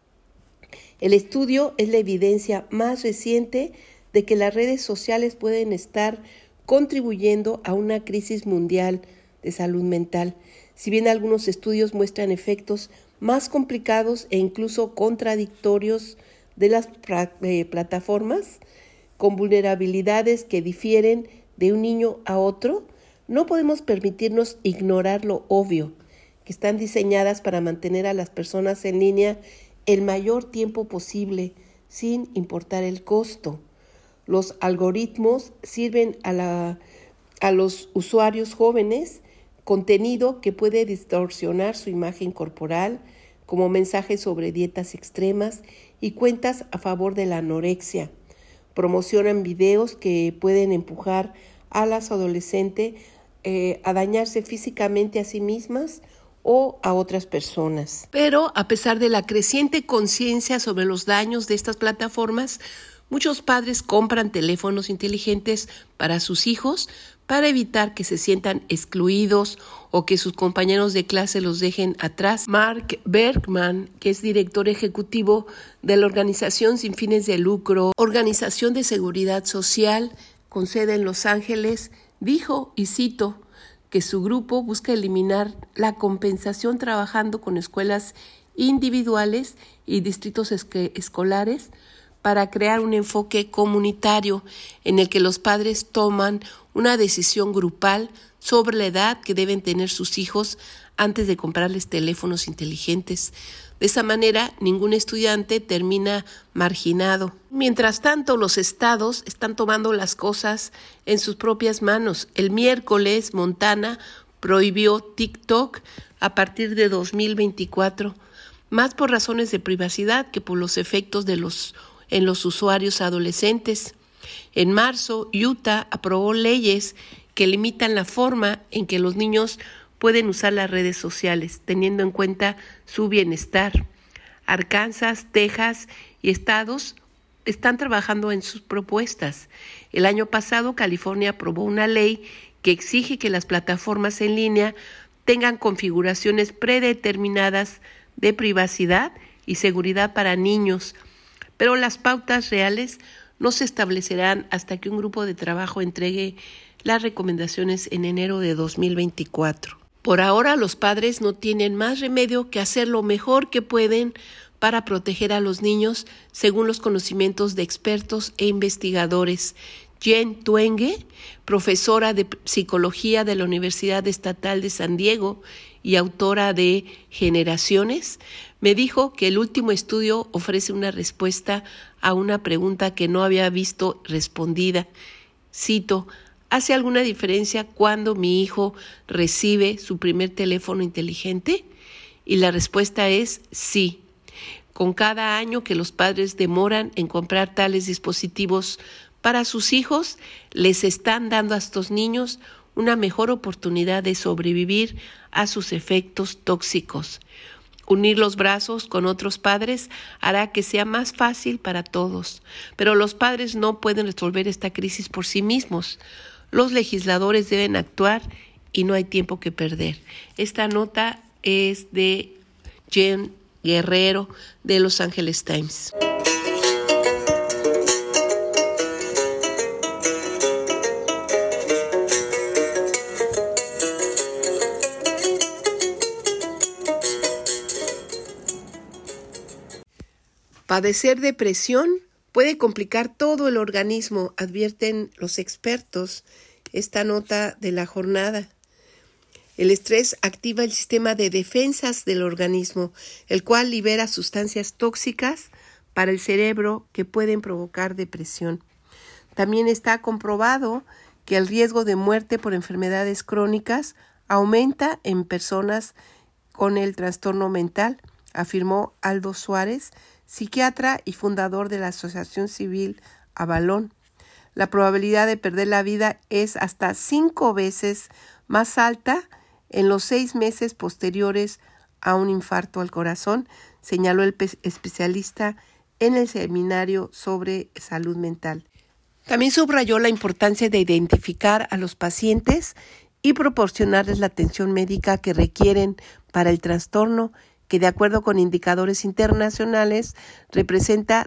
El estudio es la evidencia más reciente de que las redes sociales pueden estar contribuyendo a una crisis mundial de salud mental. Si bien algunos estudios muestran efectos más complicados e incluso contradictorios de las plataformas, con vulnerabilidades que difieren de un niño a otro, no podemos permitirnos ignorar lo obvio, que están diseñadas para mantener a las personas en línea el mayor tiempo posible, sin importar el costo. Los algoritmos sirven a los usuarios jóvenes contenido que puede distorsionar su imagen corporal, como mensajes sobre dietas extremas y cuentas a favor de la anorexia. Promocionan videos que pueden empujar a las adolescentes a dañarse físicamente a sí mismas o a otras personas. Pero a pesar de la creciente conciencia sobre los daños de estas plataformas, muchos padres compran teléfonos inteligentes para sus hijos para evitar que se sientan excluidos o que sus compañeros de clase los dejen atrás. Mark Bergman, que es director ejecutivo de la organización sin fines de lucro, Organización de Seguridad Social, con sede en Los Ángeles, dijo, y cito, que su grupo busca eliminar la compensación trabajando con escuelas individuales y distritos escolares para crear un enfoque comunitario en el que los padres toman una decisión grupal sobre la edad que deben tener sus hijos antes de comprarles teléfonos inteligentes. De esa manera, ningún estudiante termina marginado. Mientras tanto, los estados están tomando las cosas en sus propias manos. El miércoles, Montana prohibió TikTok a partir de 2024, más por razones de privacidad que por los efectos en los usuarios adolescentes. En marzo, Utah aprobó leyes que limitan la forma en que los niños pueden usar las redes sociales, teniendo en cuenta su bienestar. Arkansas, Texas y estados están trabajando en sus propuestas. El año pasado, California aprobó una ley que exige que las plataformas en línea tengan configuraciones predeterminadas de privacidad y seguridad para niños, pero las pautas reales no se establecerán hasta que un grupo de trabajo entregue las recomendaciones en enero de 2024. Por ahora, los padres no tienen más remedio que hacer lo mejor que pueden para proteger a los niños según los conocimientos de expertos e investigadores. Jen Twenge, profesora de psicología de la Universidad Estatal de San Diego y autora de Generaciones, me dijo que el último estudio ofrece una respuesta a una pregunta que no había visto respondida. Cito, ¿hace alguna diferencia cuando mi hijo recibe su primer teléfono inteligente? Y la respuesta es sí. Con cada año que los padres demoran en comprar tales dispositivos para sus hijos, les están dando a estos niños una mejor oportunidad de sobrevivir a sus efectos tóxicos. Unir los brazos con otros padres hará que sea más fácil para todos, pero los padres no pueden resolver esta crisis por sí mismos. Los legisladores deben actuar y no hay tiempo que perder. Esta nota es de Jen Guerrero de Los Angeles Times. Padecer depresión puede complicar todo el organismo, advierten los expertos. Esta nota de la jornada. El estrés activa el sistema de defensas del organismo, el cual libera sustancias tóxicas para el cerebro que pueden provocar depresión. También está comprobado que el riesgo de muerte por enfermedades crónicas aumenta en personas con el trastorno mental, afirmó Aldo Suárez, psiquiatra y fundador de la Asociación Civil Avalón. La probabilidad de perder la vida es hasta 5 veces más alta en los 6 meses posteriores a un infarto al corazón, señaló el especialista en el seminario sobre salud mental. También subrayó la importancia de identificar a los pacientes y proporcionarles la atención médica que requieren para el trastorno, que de acuerdo con indicadores internacionales representa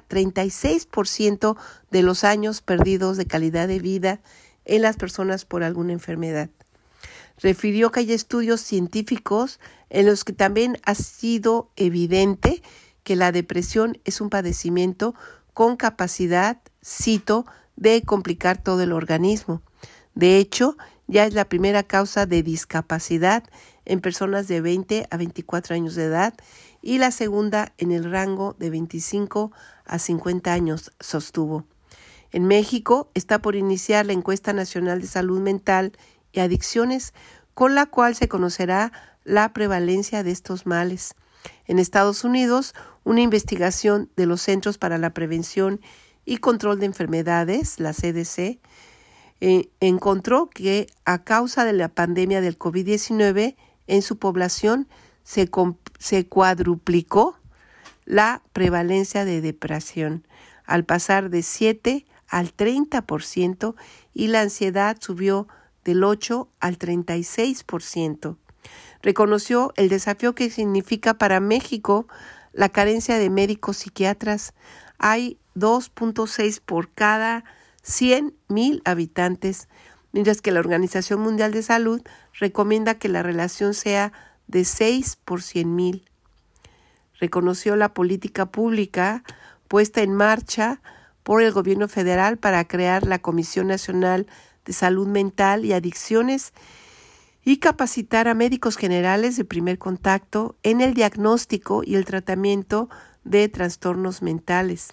36% de los años perdidos de calidad de vida en las personas por alguna enfermedad. Refirió que hay estudios científicos en los que también ha sido evidente que la depresión es un padecimiento con capacidad, cito, de complicar todo el organismo. De hecho, ya es la primera causa de discapacidad en personas de 20 a 24 años de edad y la segunda en el rango de 25 a 50 años, sostuvo. En México está por iniciar la Encuesta Nacional de Salud Mental y Adicciones, con la cual se conocerá la prevalencia de estos males. En Estados Unidos, una investigación de los Centros para la Prevención y Control de Enfermedades, la CDC, encontró que a causa de la pandemia del COVID-19 en su población se cuadruplicó la prevalencia de depresión, al pasar de 7 al 30%, y la ansiedad subió del 8 al 36%. Reconoció el desafío que significa para México la carencia de médicos psiquiatras. Hay 2.6 por cada 100,000 habitantes, mientras que la Organización Mundial de Salud recomienda que la relación sea de 6 por 100,000. Reconoció la política pública puesta en marcha por el gobierno federal para crear la Comisión Nacional de Salud Mental y Adicciones y capacitar a médicos generales de primer contacto en el diagnóstico y el tratamiento de trastornos mentales.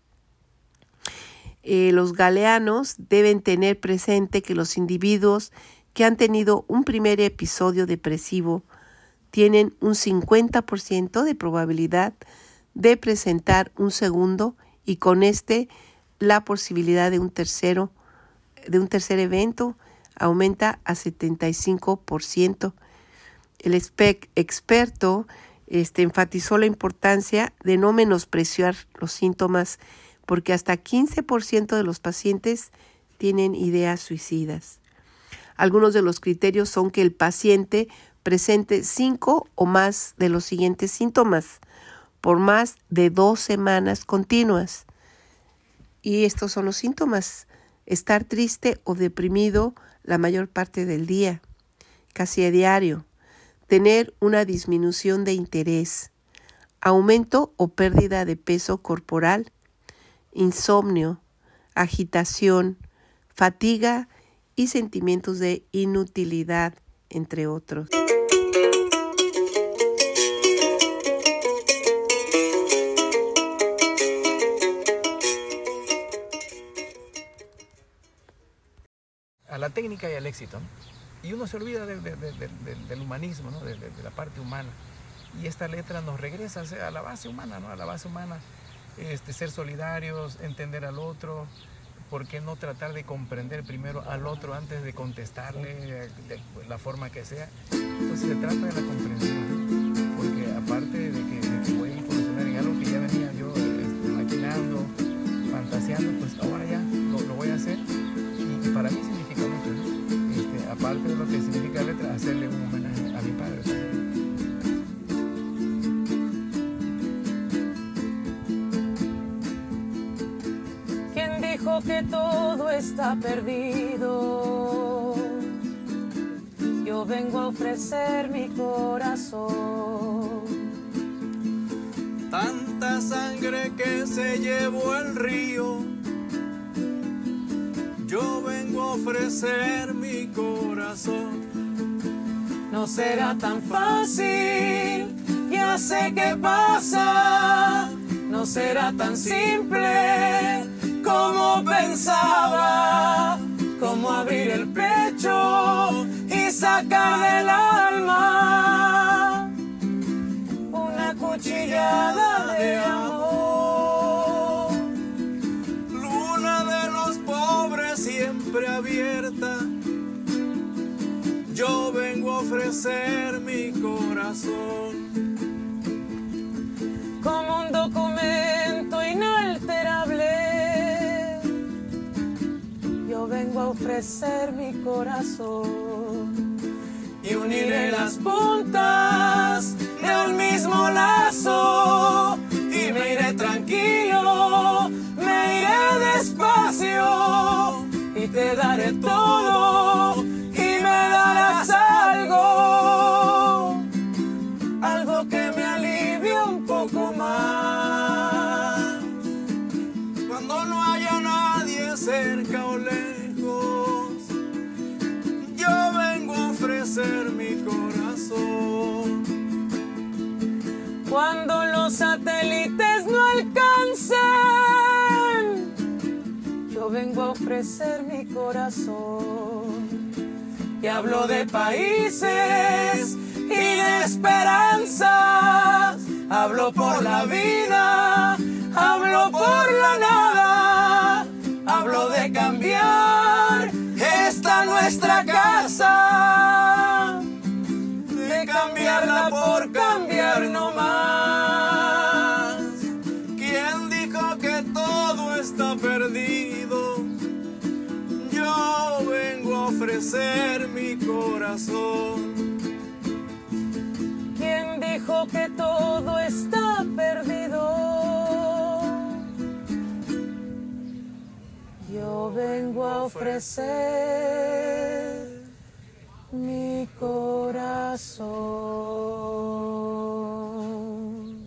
Los galeanos deben tener presente que los individuos que han tenido un primer episodio depresivo tienen un 50% de probabilidad de presentar un segundo, y con la posibilidad de un tercer evento aumenta a 75%. El experto enfatizó la importancia de no menospreciar los síntomas, porque hasta 15% de los pacientes tienen ideas suicidas. Algunos de los criterios son que el paciente presente 5 o más de los siguientes síntomas por más de 2 semanas continuas. Y estos son los síntomas: estar triste o deprimido la mayor parte del día, casi a diario, tener una disminución de interés, aumento o pérdida de peso corporal, insomnio, agitación, fatiga y sentimientos de inutilidad, entre otros. A la técnica y al éxito, ¿no? Y uno se olvida del humanismo, ¿no? de la parte humana, y esta letra nos regresa a la base humana, ¿no? A la base humana, ser solidarios, entender al otro. ¿Por qué no tratar de comprender primero al otro antes de contestarle de la forma que sea? Entonces se trata de la comprensión, ¿no? Porque aparte de que voy a evolucionar en algo que ya venía yo maquinando, fantaseando, pues ahora ya lo voy a hacer, y para mí significa mucho, ¿no? dijo que todo está perdido? Yo vengo a ofrecer mi corazón. Tanta sangre que se llevó el río, yo vengo a ofrecer mi corazón. No será tan fácil, ya sé qué pasa. No será tan simple como pensaba, como abrir el pecho y sacar del alma una cuchillada de amor. Luna de los pobres siempre abierta, yo vengo a ofrecer mi corazón. Como un documento inalterable, yo vengo a ofrecer mi corazón. Y uniré las puntas de un mismo lazo, y me iré tranquilo, me iré despacio, y te daré todo, y me darás algo, algo que me alivie un poco más. Cuando no haya nadie cerca o lejos, yo vengo a ofrecer mi corazón. Cuando los satélites no alcancen, yo vengo a ofrecer mi corazón. Y hablo de países y de esperanzas, hablo por la vida, hablo por la nada, hablo de cambiar esta nuestra casa, de cambiarla por cambiar no más. ¿Quién dijo que todo está perdido? Yo vengo a ofrecer mi corazón. ¿Quién dijo que todo está perdido? Yo vengo a ofrecer mi corazón.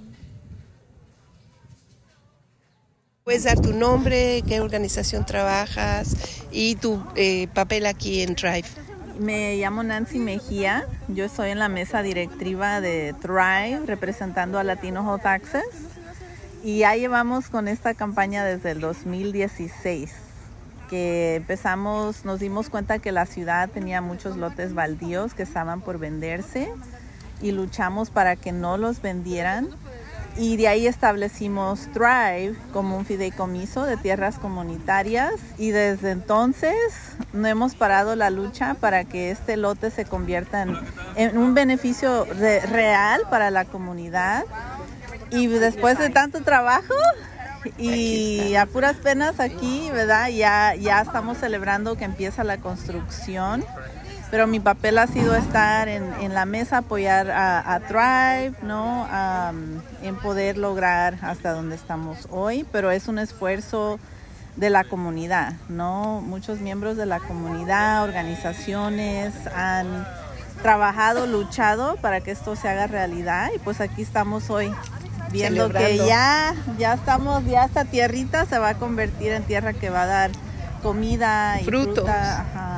¿Puedes dar tu nombre, qué organización trabajas y tu papel aquí en Thrive? Me llamo Nancy Mejía, yo estoy en la mesa directiva de Thrive representando a Latino Health Access y ya llevamos con esta campaña desde el 2016 que empezamos, nos dimos cuenta que la ciudad tenía muchos lotes baldíos que estaban por venderse y luchamos para que no los vendieran. Y de ahí establecimos Thrive como un fideicomiso de tierras comunitarias y desde entonces no hemos parado la lucha para que este lote se convierta en un beneficio real para la comunidad. Y después de tanto trabajo y a puras penas aquí, ¿verdad? Ya estamos celebrando que empieza la construcción. Pero mi papel ha sido estar en la mesa, apoyar a Thrive, ¿no? En poder lograr hasta donde estamos hoy, pero es un esfuerzo de la comunidad, ¿no? Muchos miembros de la comunidad, organizaciones han trabajado, luchado para que esto se haga realidad y pues aquí estamos hoy viendo que ya estamos, ya esta tierrita se va a convertir en tierra que va a dar comida y fruta. Ajá.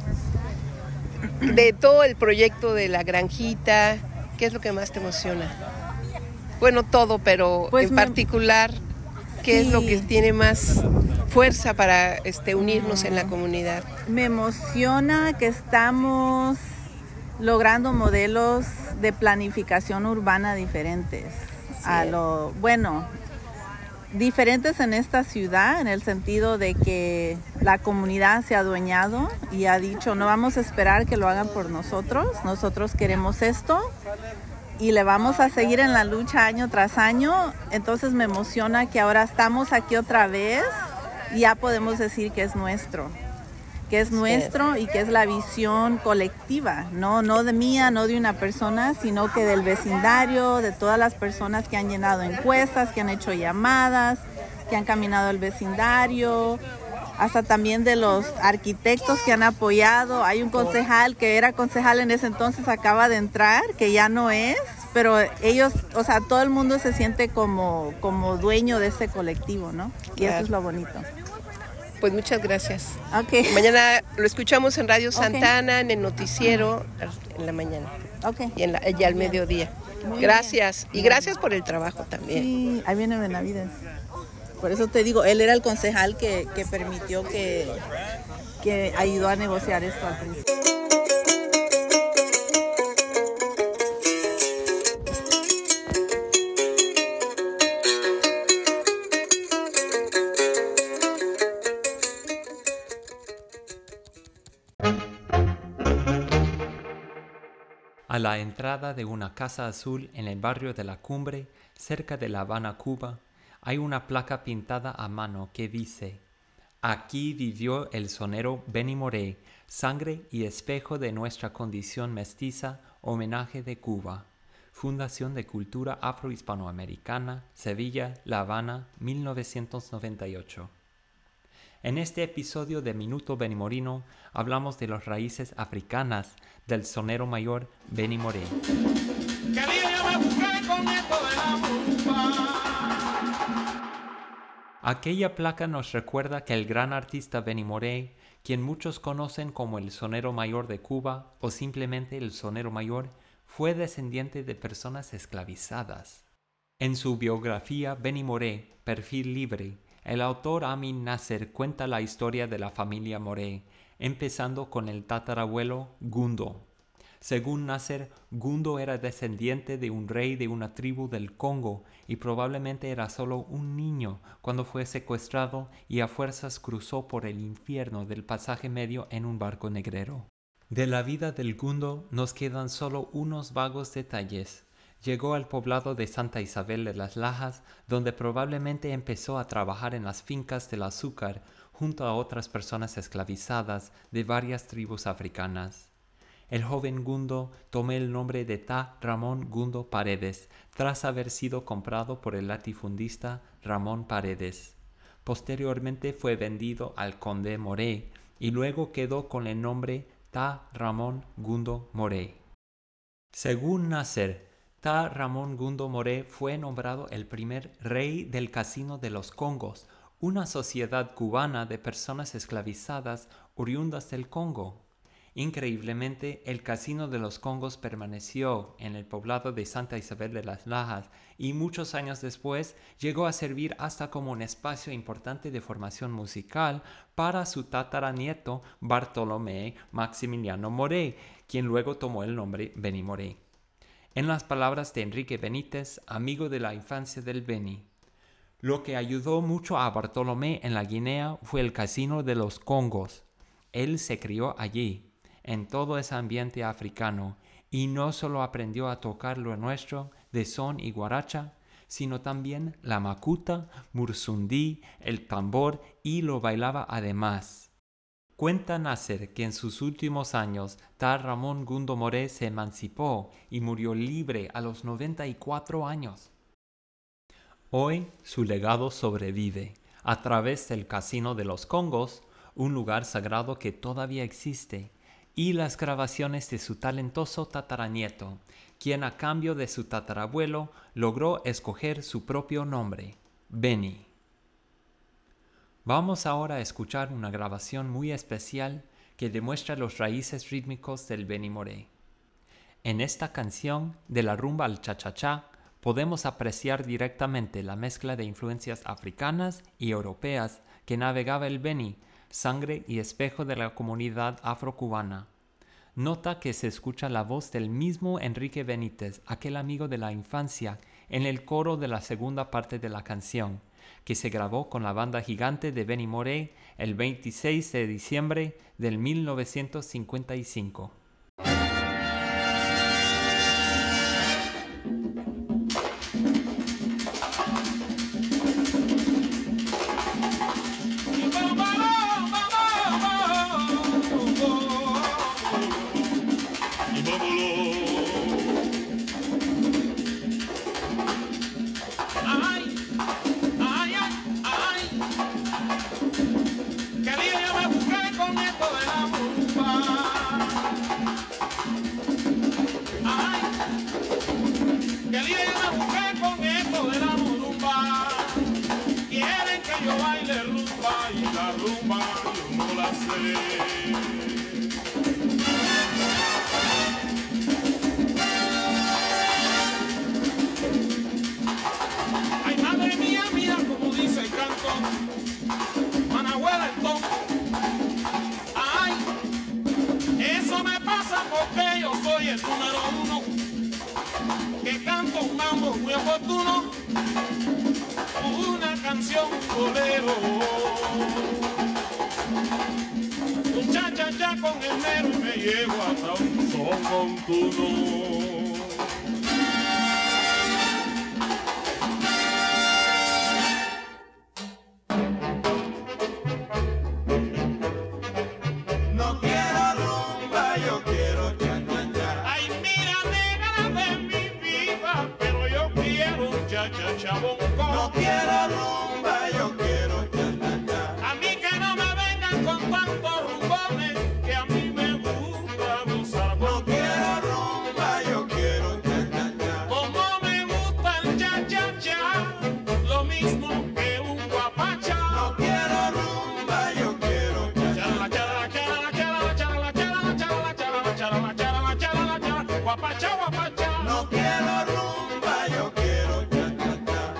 De todo el proyecto de la granjita, ¿qué es lo que más te emociona? Bueno, todo, pero pues en particular, ¿qué es lo que tiene más fuerza para unirnos en la comunidad? Me emociona que estamos logrando modelos de planificación urbana diferentes. Sí. Diferentes en esta ciudad, en el sentido de que la comunidad se ha adueñado y ha dicho, no vamos a esperar que lo hagan por nosotros queremos esto y le vamos a seguir en la lucha año tras año. Entonces me emociona que ahora estamos aquí otra vez y ya podemos decir que es nuestro y que es la visión colectiva, no de mía, no de una persona, sino que del vecindario, de todas las personas que han llenado encuestas, que han hecho llamadas, que han caminado el vecindario, hasta también de los arquitectos que han apoyado. Hay un concejal que era concejal en ese entonces, acaba de entrar, que ya no es, pero ellos, o sea, todo el mundo se siente como dueño de ese colectivo, ¿no? Y eso es lo bonito. Pues muchas gracias. Okay. Mañana lo escuchamos en Radio Santana, en el noticiero, en la mañana. Okay. Y ya al mediodía. Muy gracias. bien. Y gracias por el trabajo también. Sí, ahí viene Benavides. Por eso te digo, él era el concejal que permitió que ayudó a negociar esto al principio. A la entrada de una casa azul en el barrio de La Cumbre, cerca de La Habana, Cuba, hay una placa pintada a mano que dice: «Aquí vivió el sonero Benny Moré, sangre y espejo de nuestra condición mestiza, homenaje de Cuba. Fundación de Cultura Afro-Hispanoamericana, Sevilla, La Habana, 1998». En este episodio de Minuto Benimorino hablamos de las raíces africanas del sonero mayor Benny Moré. Aquella placa nos recuerda que el gran artista Benny Moré, quien muchos conocen como el sonero mayor de Cuba o simplemente el sonero mayor, fue descendiente de personas esclavizadas. En su biografía Benny Moré, Perfil Libre, el autor Amin Nasser cuenta la historia de la familia Moré, empezando con el tatarabuelo Gundo. Según Nasser, Gundo era descendiente de un rey de una tribu del Congo y probablemente era solo un niño cuando fue secuestrado y a fuerzas cruzó por el infierno del pasaje medio en un barco negrero. De la vida del Gundo nos quedan solo unos vagos detalles. Llegó al poblado de Santa Isabel de las Lajas, donde probablemente empezó a trabajar en las fincas del azúcar junto a otras personas esclavizadas de varias tribus africanas. El joven Gundo tomó el nombre de Ta Ramón Gundo Paredes, tras haber sido comprado por el latifundista Ramón Paredes. Posteriormente fue vendido al conde Moré y luego quedó con el nombre Ta Ramón Gundo Moré. Según Nasser, Ta Ramón Gundo Moré fue nombrado el primer rey del Casino de los Congos, una sociedad cubana de personas esclavizadas oriundas del Congo. Increíblemente, el Casino de los Congos permaneció en el poblado de Santa Isabel de las Lajas y muchos años después llegó a servir hasta como un espacio importante de formación musical para su tataranieto Bartolomé Maximiliano Moré, quien luego tomó el nombre Benny Moré. En las palabras de Enrique Benítez, amigo de la infancia del Benny: lo que ayudó mucho a Bartolomé en la Guinea fue el Casino de los Congos. Él se crió allí, en todo ese ambiente africano, y no solo aprendió a tocar lo nuestro de son y guaracha, sino también la macuta, mursundí, el tambor, y lo bailaba además. Cuenta Nasser que en sus últimos años Ta Ramón Gundo Moré se emancipó y murió libre a los 94 años. Hoy su legado sobrevive a través del Casino de los Congos, un lugar sagrado que todavía existe, y las grabaciones de su talentoso tataranieto, quien a cambio de su tatarabuelo logró escoger su propio nombre, Benny. Vamos ahora a escuchar una grabación muy especial que demuestra los raíces rítmicos del Benny Moré. En esta canción, de la rumba al cha-cha-cha, podemos apreciar directamente la mezcla de influencias africanas y europeas que navegaba el Benny, sangre y espejo de la comunidad afrocubana. Nota que se escucha la voz del mismo Enrique Benítez, aquel amigo de la infancia, en el coro de la segunda parte de la canción, que se grabó con la banda gigante de Benny Moré el 26 de diciembre del 1955. Ay, ay, ay, ay. yo baile rumba y la rumba yo no la sé. Porque yo soy el número uno, que canto un mambo muy oportuno, una canción bolero, un cha-cha-cha con el negro y me llevo hasta un son contuno. No quiero rumba, yo quiero cha-cha-cha. A mí que no me vengan con tantos rumbones, que a mí me gusta gozar. No quiero rumba, yo quiero cha-cha-cha. Como me gusta el cha-cha-cha, lo mismo que un guapacha. No quiero rumba, yo quiero cha-cha-cha. Guapacha, guapacha. No quiero rumba, yo quiero cha-cha-cha.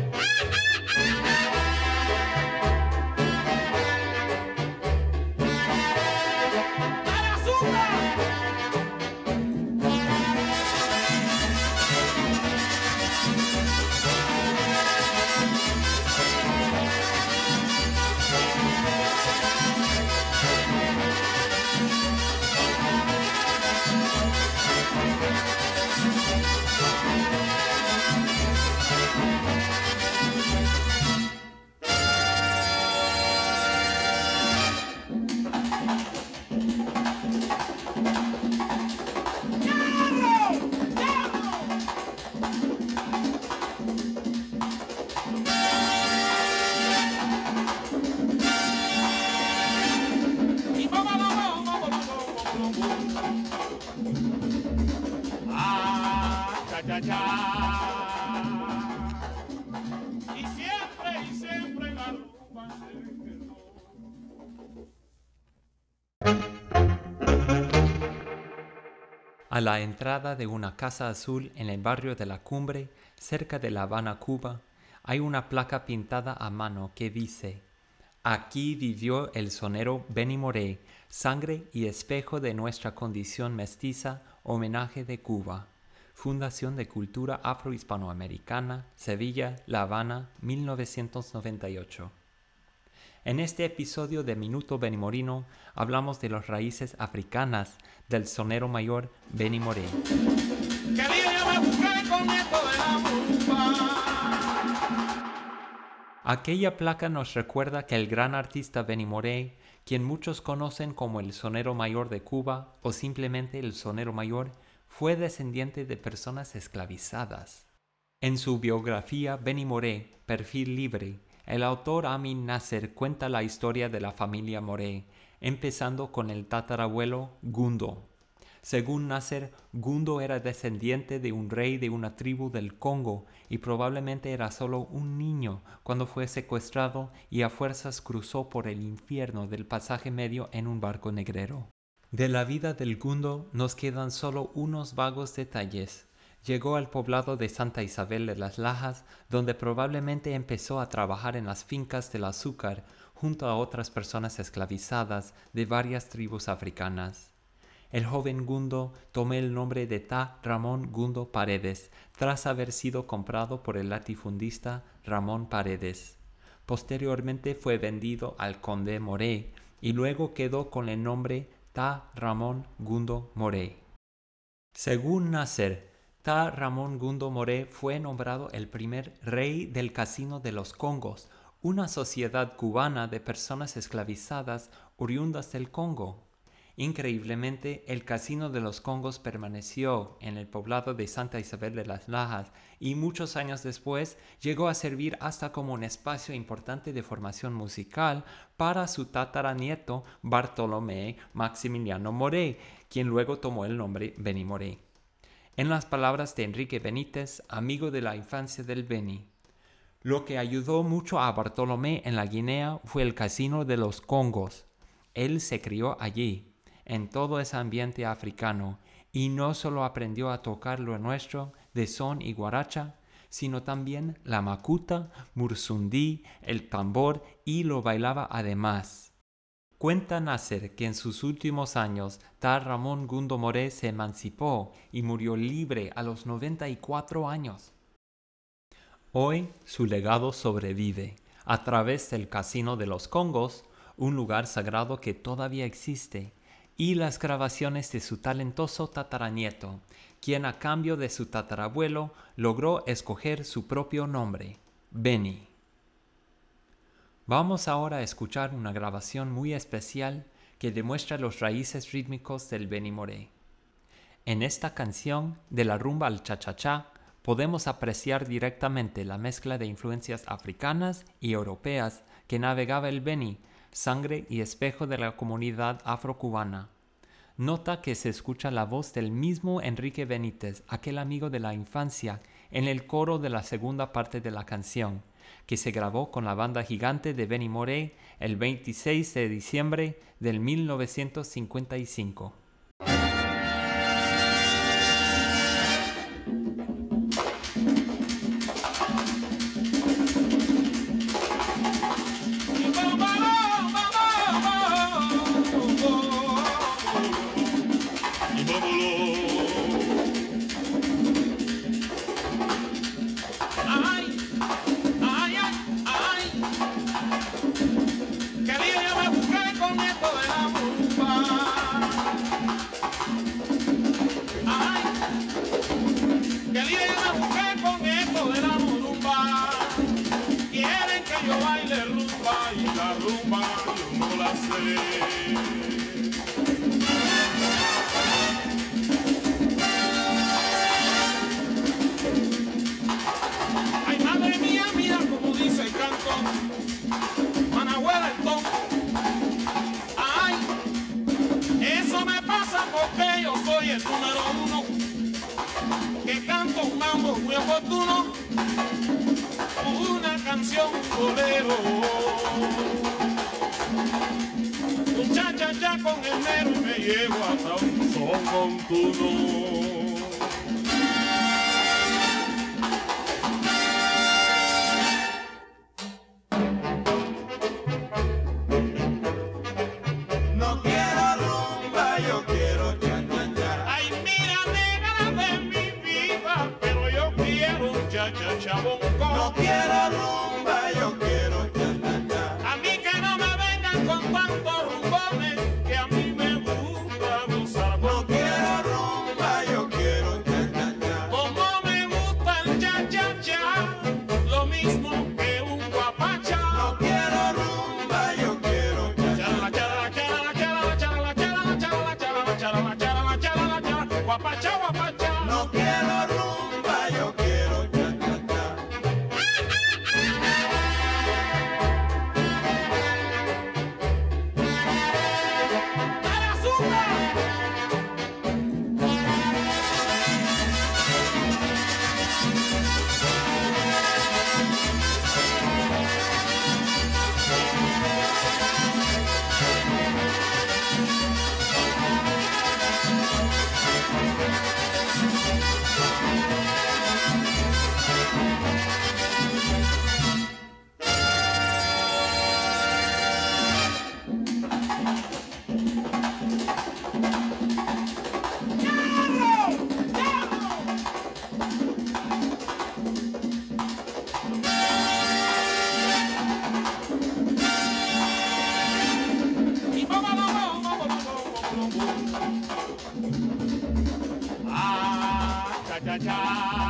Y siempre la rumba se quedó. A la entrada de una casa azul en el barrio de La Cumbre, cerca de La Habana, Cuba, hay una placa pintada a mano que dice: Aquí vivió el sonero Benny Moré, sangre y espejo de nuestra condición mestiza, homenaje de Cuba. Fundación de Cultura Afro-Hispanoamericana, Sevilla, La Habana, 1998. En este episodio de Minuto Benimorino hablamos de las raíces africanas del sonero mayor Benny Moré. Aquella placa nos recuerda que el gran artista Benny Moré, quien muchos conocen como el sonero mayor de Cuba o simplemente el sonero mayor, fue descendiente de personas esclavizadas. En su biografía Benny Moré, Perfil Libre, el autor Amin Nasser cuenta la historia de la familia Moré, empezando con el tatarabuelo Gundo. Según Nasser, Gundo era descendiente de un rey de una tribu del Congo y probablemente era solo un niño cuando fue secuestrado y a fuerzas cruzó por el infierno del pasaje medio en un barco negrero. De la vida del Gundo nos quedan solo unos vagos detalles. Llegó al poblado de Santa Isabel de las Lajas, donde probablemente empezó a trabajar en las fincas del azúcar junto a otras personas esclavizadas de varias tribus africanas. El joven Gundo tomó el nombre de Ta Ramón Gundo Paredes, tras haber sido comprado por el latifundista Ramón Paredes. Posteriormente fue vendido al conde Moré y luego quedó con el nombre Ta Ramón Gundo Moré. Según Nasser, Ta Ramón Gundo Moré fue nombrado el primer rey del Casino de los Congos, una sociedad cubana de personas esclavizadas oriundas del Congo. Increíblemente, el Casino de los Congos permaneció en el poblado de Santa Isabel de las Lajas y muchos años después llegó a servir hasta como un espacio importante de formación musical para su tataranieto Bartolomé Maximiliano Moré, quien luego tomó el nombre Benny Moré. En las palabras de Enrique Benítez, amigo de la infancia del Benny: Lo que ayudó mucho a Bartolomé en la Guinea fue el Casino de los Congos. Él se crió allí, en todo ese ambiente africano, y no solo aprendió a tocar lo nuestro de son y guaracha, sino también la macuta, mursundí, el tambor, y lo bailaba además. Cuenta Nasser que en sus últimos años tal Ramón Gundo Moré se emancipó y murió libre a los 94 años. Hoy su legado sobrevive a través del Casino de los Congos, un lugar sagrado que todavía existe, y las grabaciones de su talentoso tataranieto, quien a cambio de su tatarabuelo logró escoger su propio nombre, Beni. Vamos ahora a escuchar una grabación muy especial que demuestra los raíces rítmicos del Beni Moré. En esta canción, de la rumba al cha-cha-cha, podemos apreciar directamente la mezcla de influencias africanas y europeas que navegaba el Beni, sangre y espejo de la comunidad afrocubana. Nota que se escucha la voz del mismo Enrique Benítez, aquel amigo de la infancia, en el coro de la segunda parte de la canción, que se grabó con la banda gigante de Beni Moré el 26 de diciembre del 1955. Ay, madre mía, mira como dice el canto, Manahuela entonces. Ay, eso me pasa porque yo soy el número uno, que canto un mambo muy oportuno, una canción bolero. Un cha-cha-cha con el negro y me llevo hasta un son contuno. No quiero rumba, yo quiero cha-cha-cha. A mí que no me vengan con tantos rumbones, que a mí me gusta gozar. No quiero rumba, yo quiero cha-cha-cha. Como me gusta el cha-cha-cha, lo mismo que un guapacha. No quiero rumba, yo quiero cha-cha-cha. Guapacha, guapacha. No quiero rumba, yo quiero cha-cha-cha. Cha-cha-cha.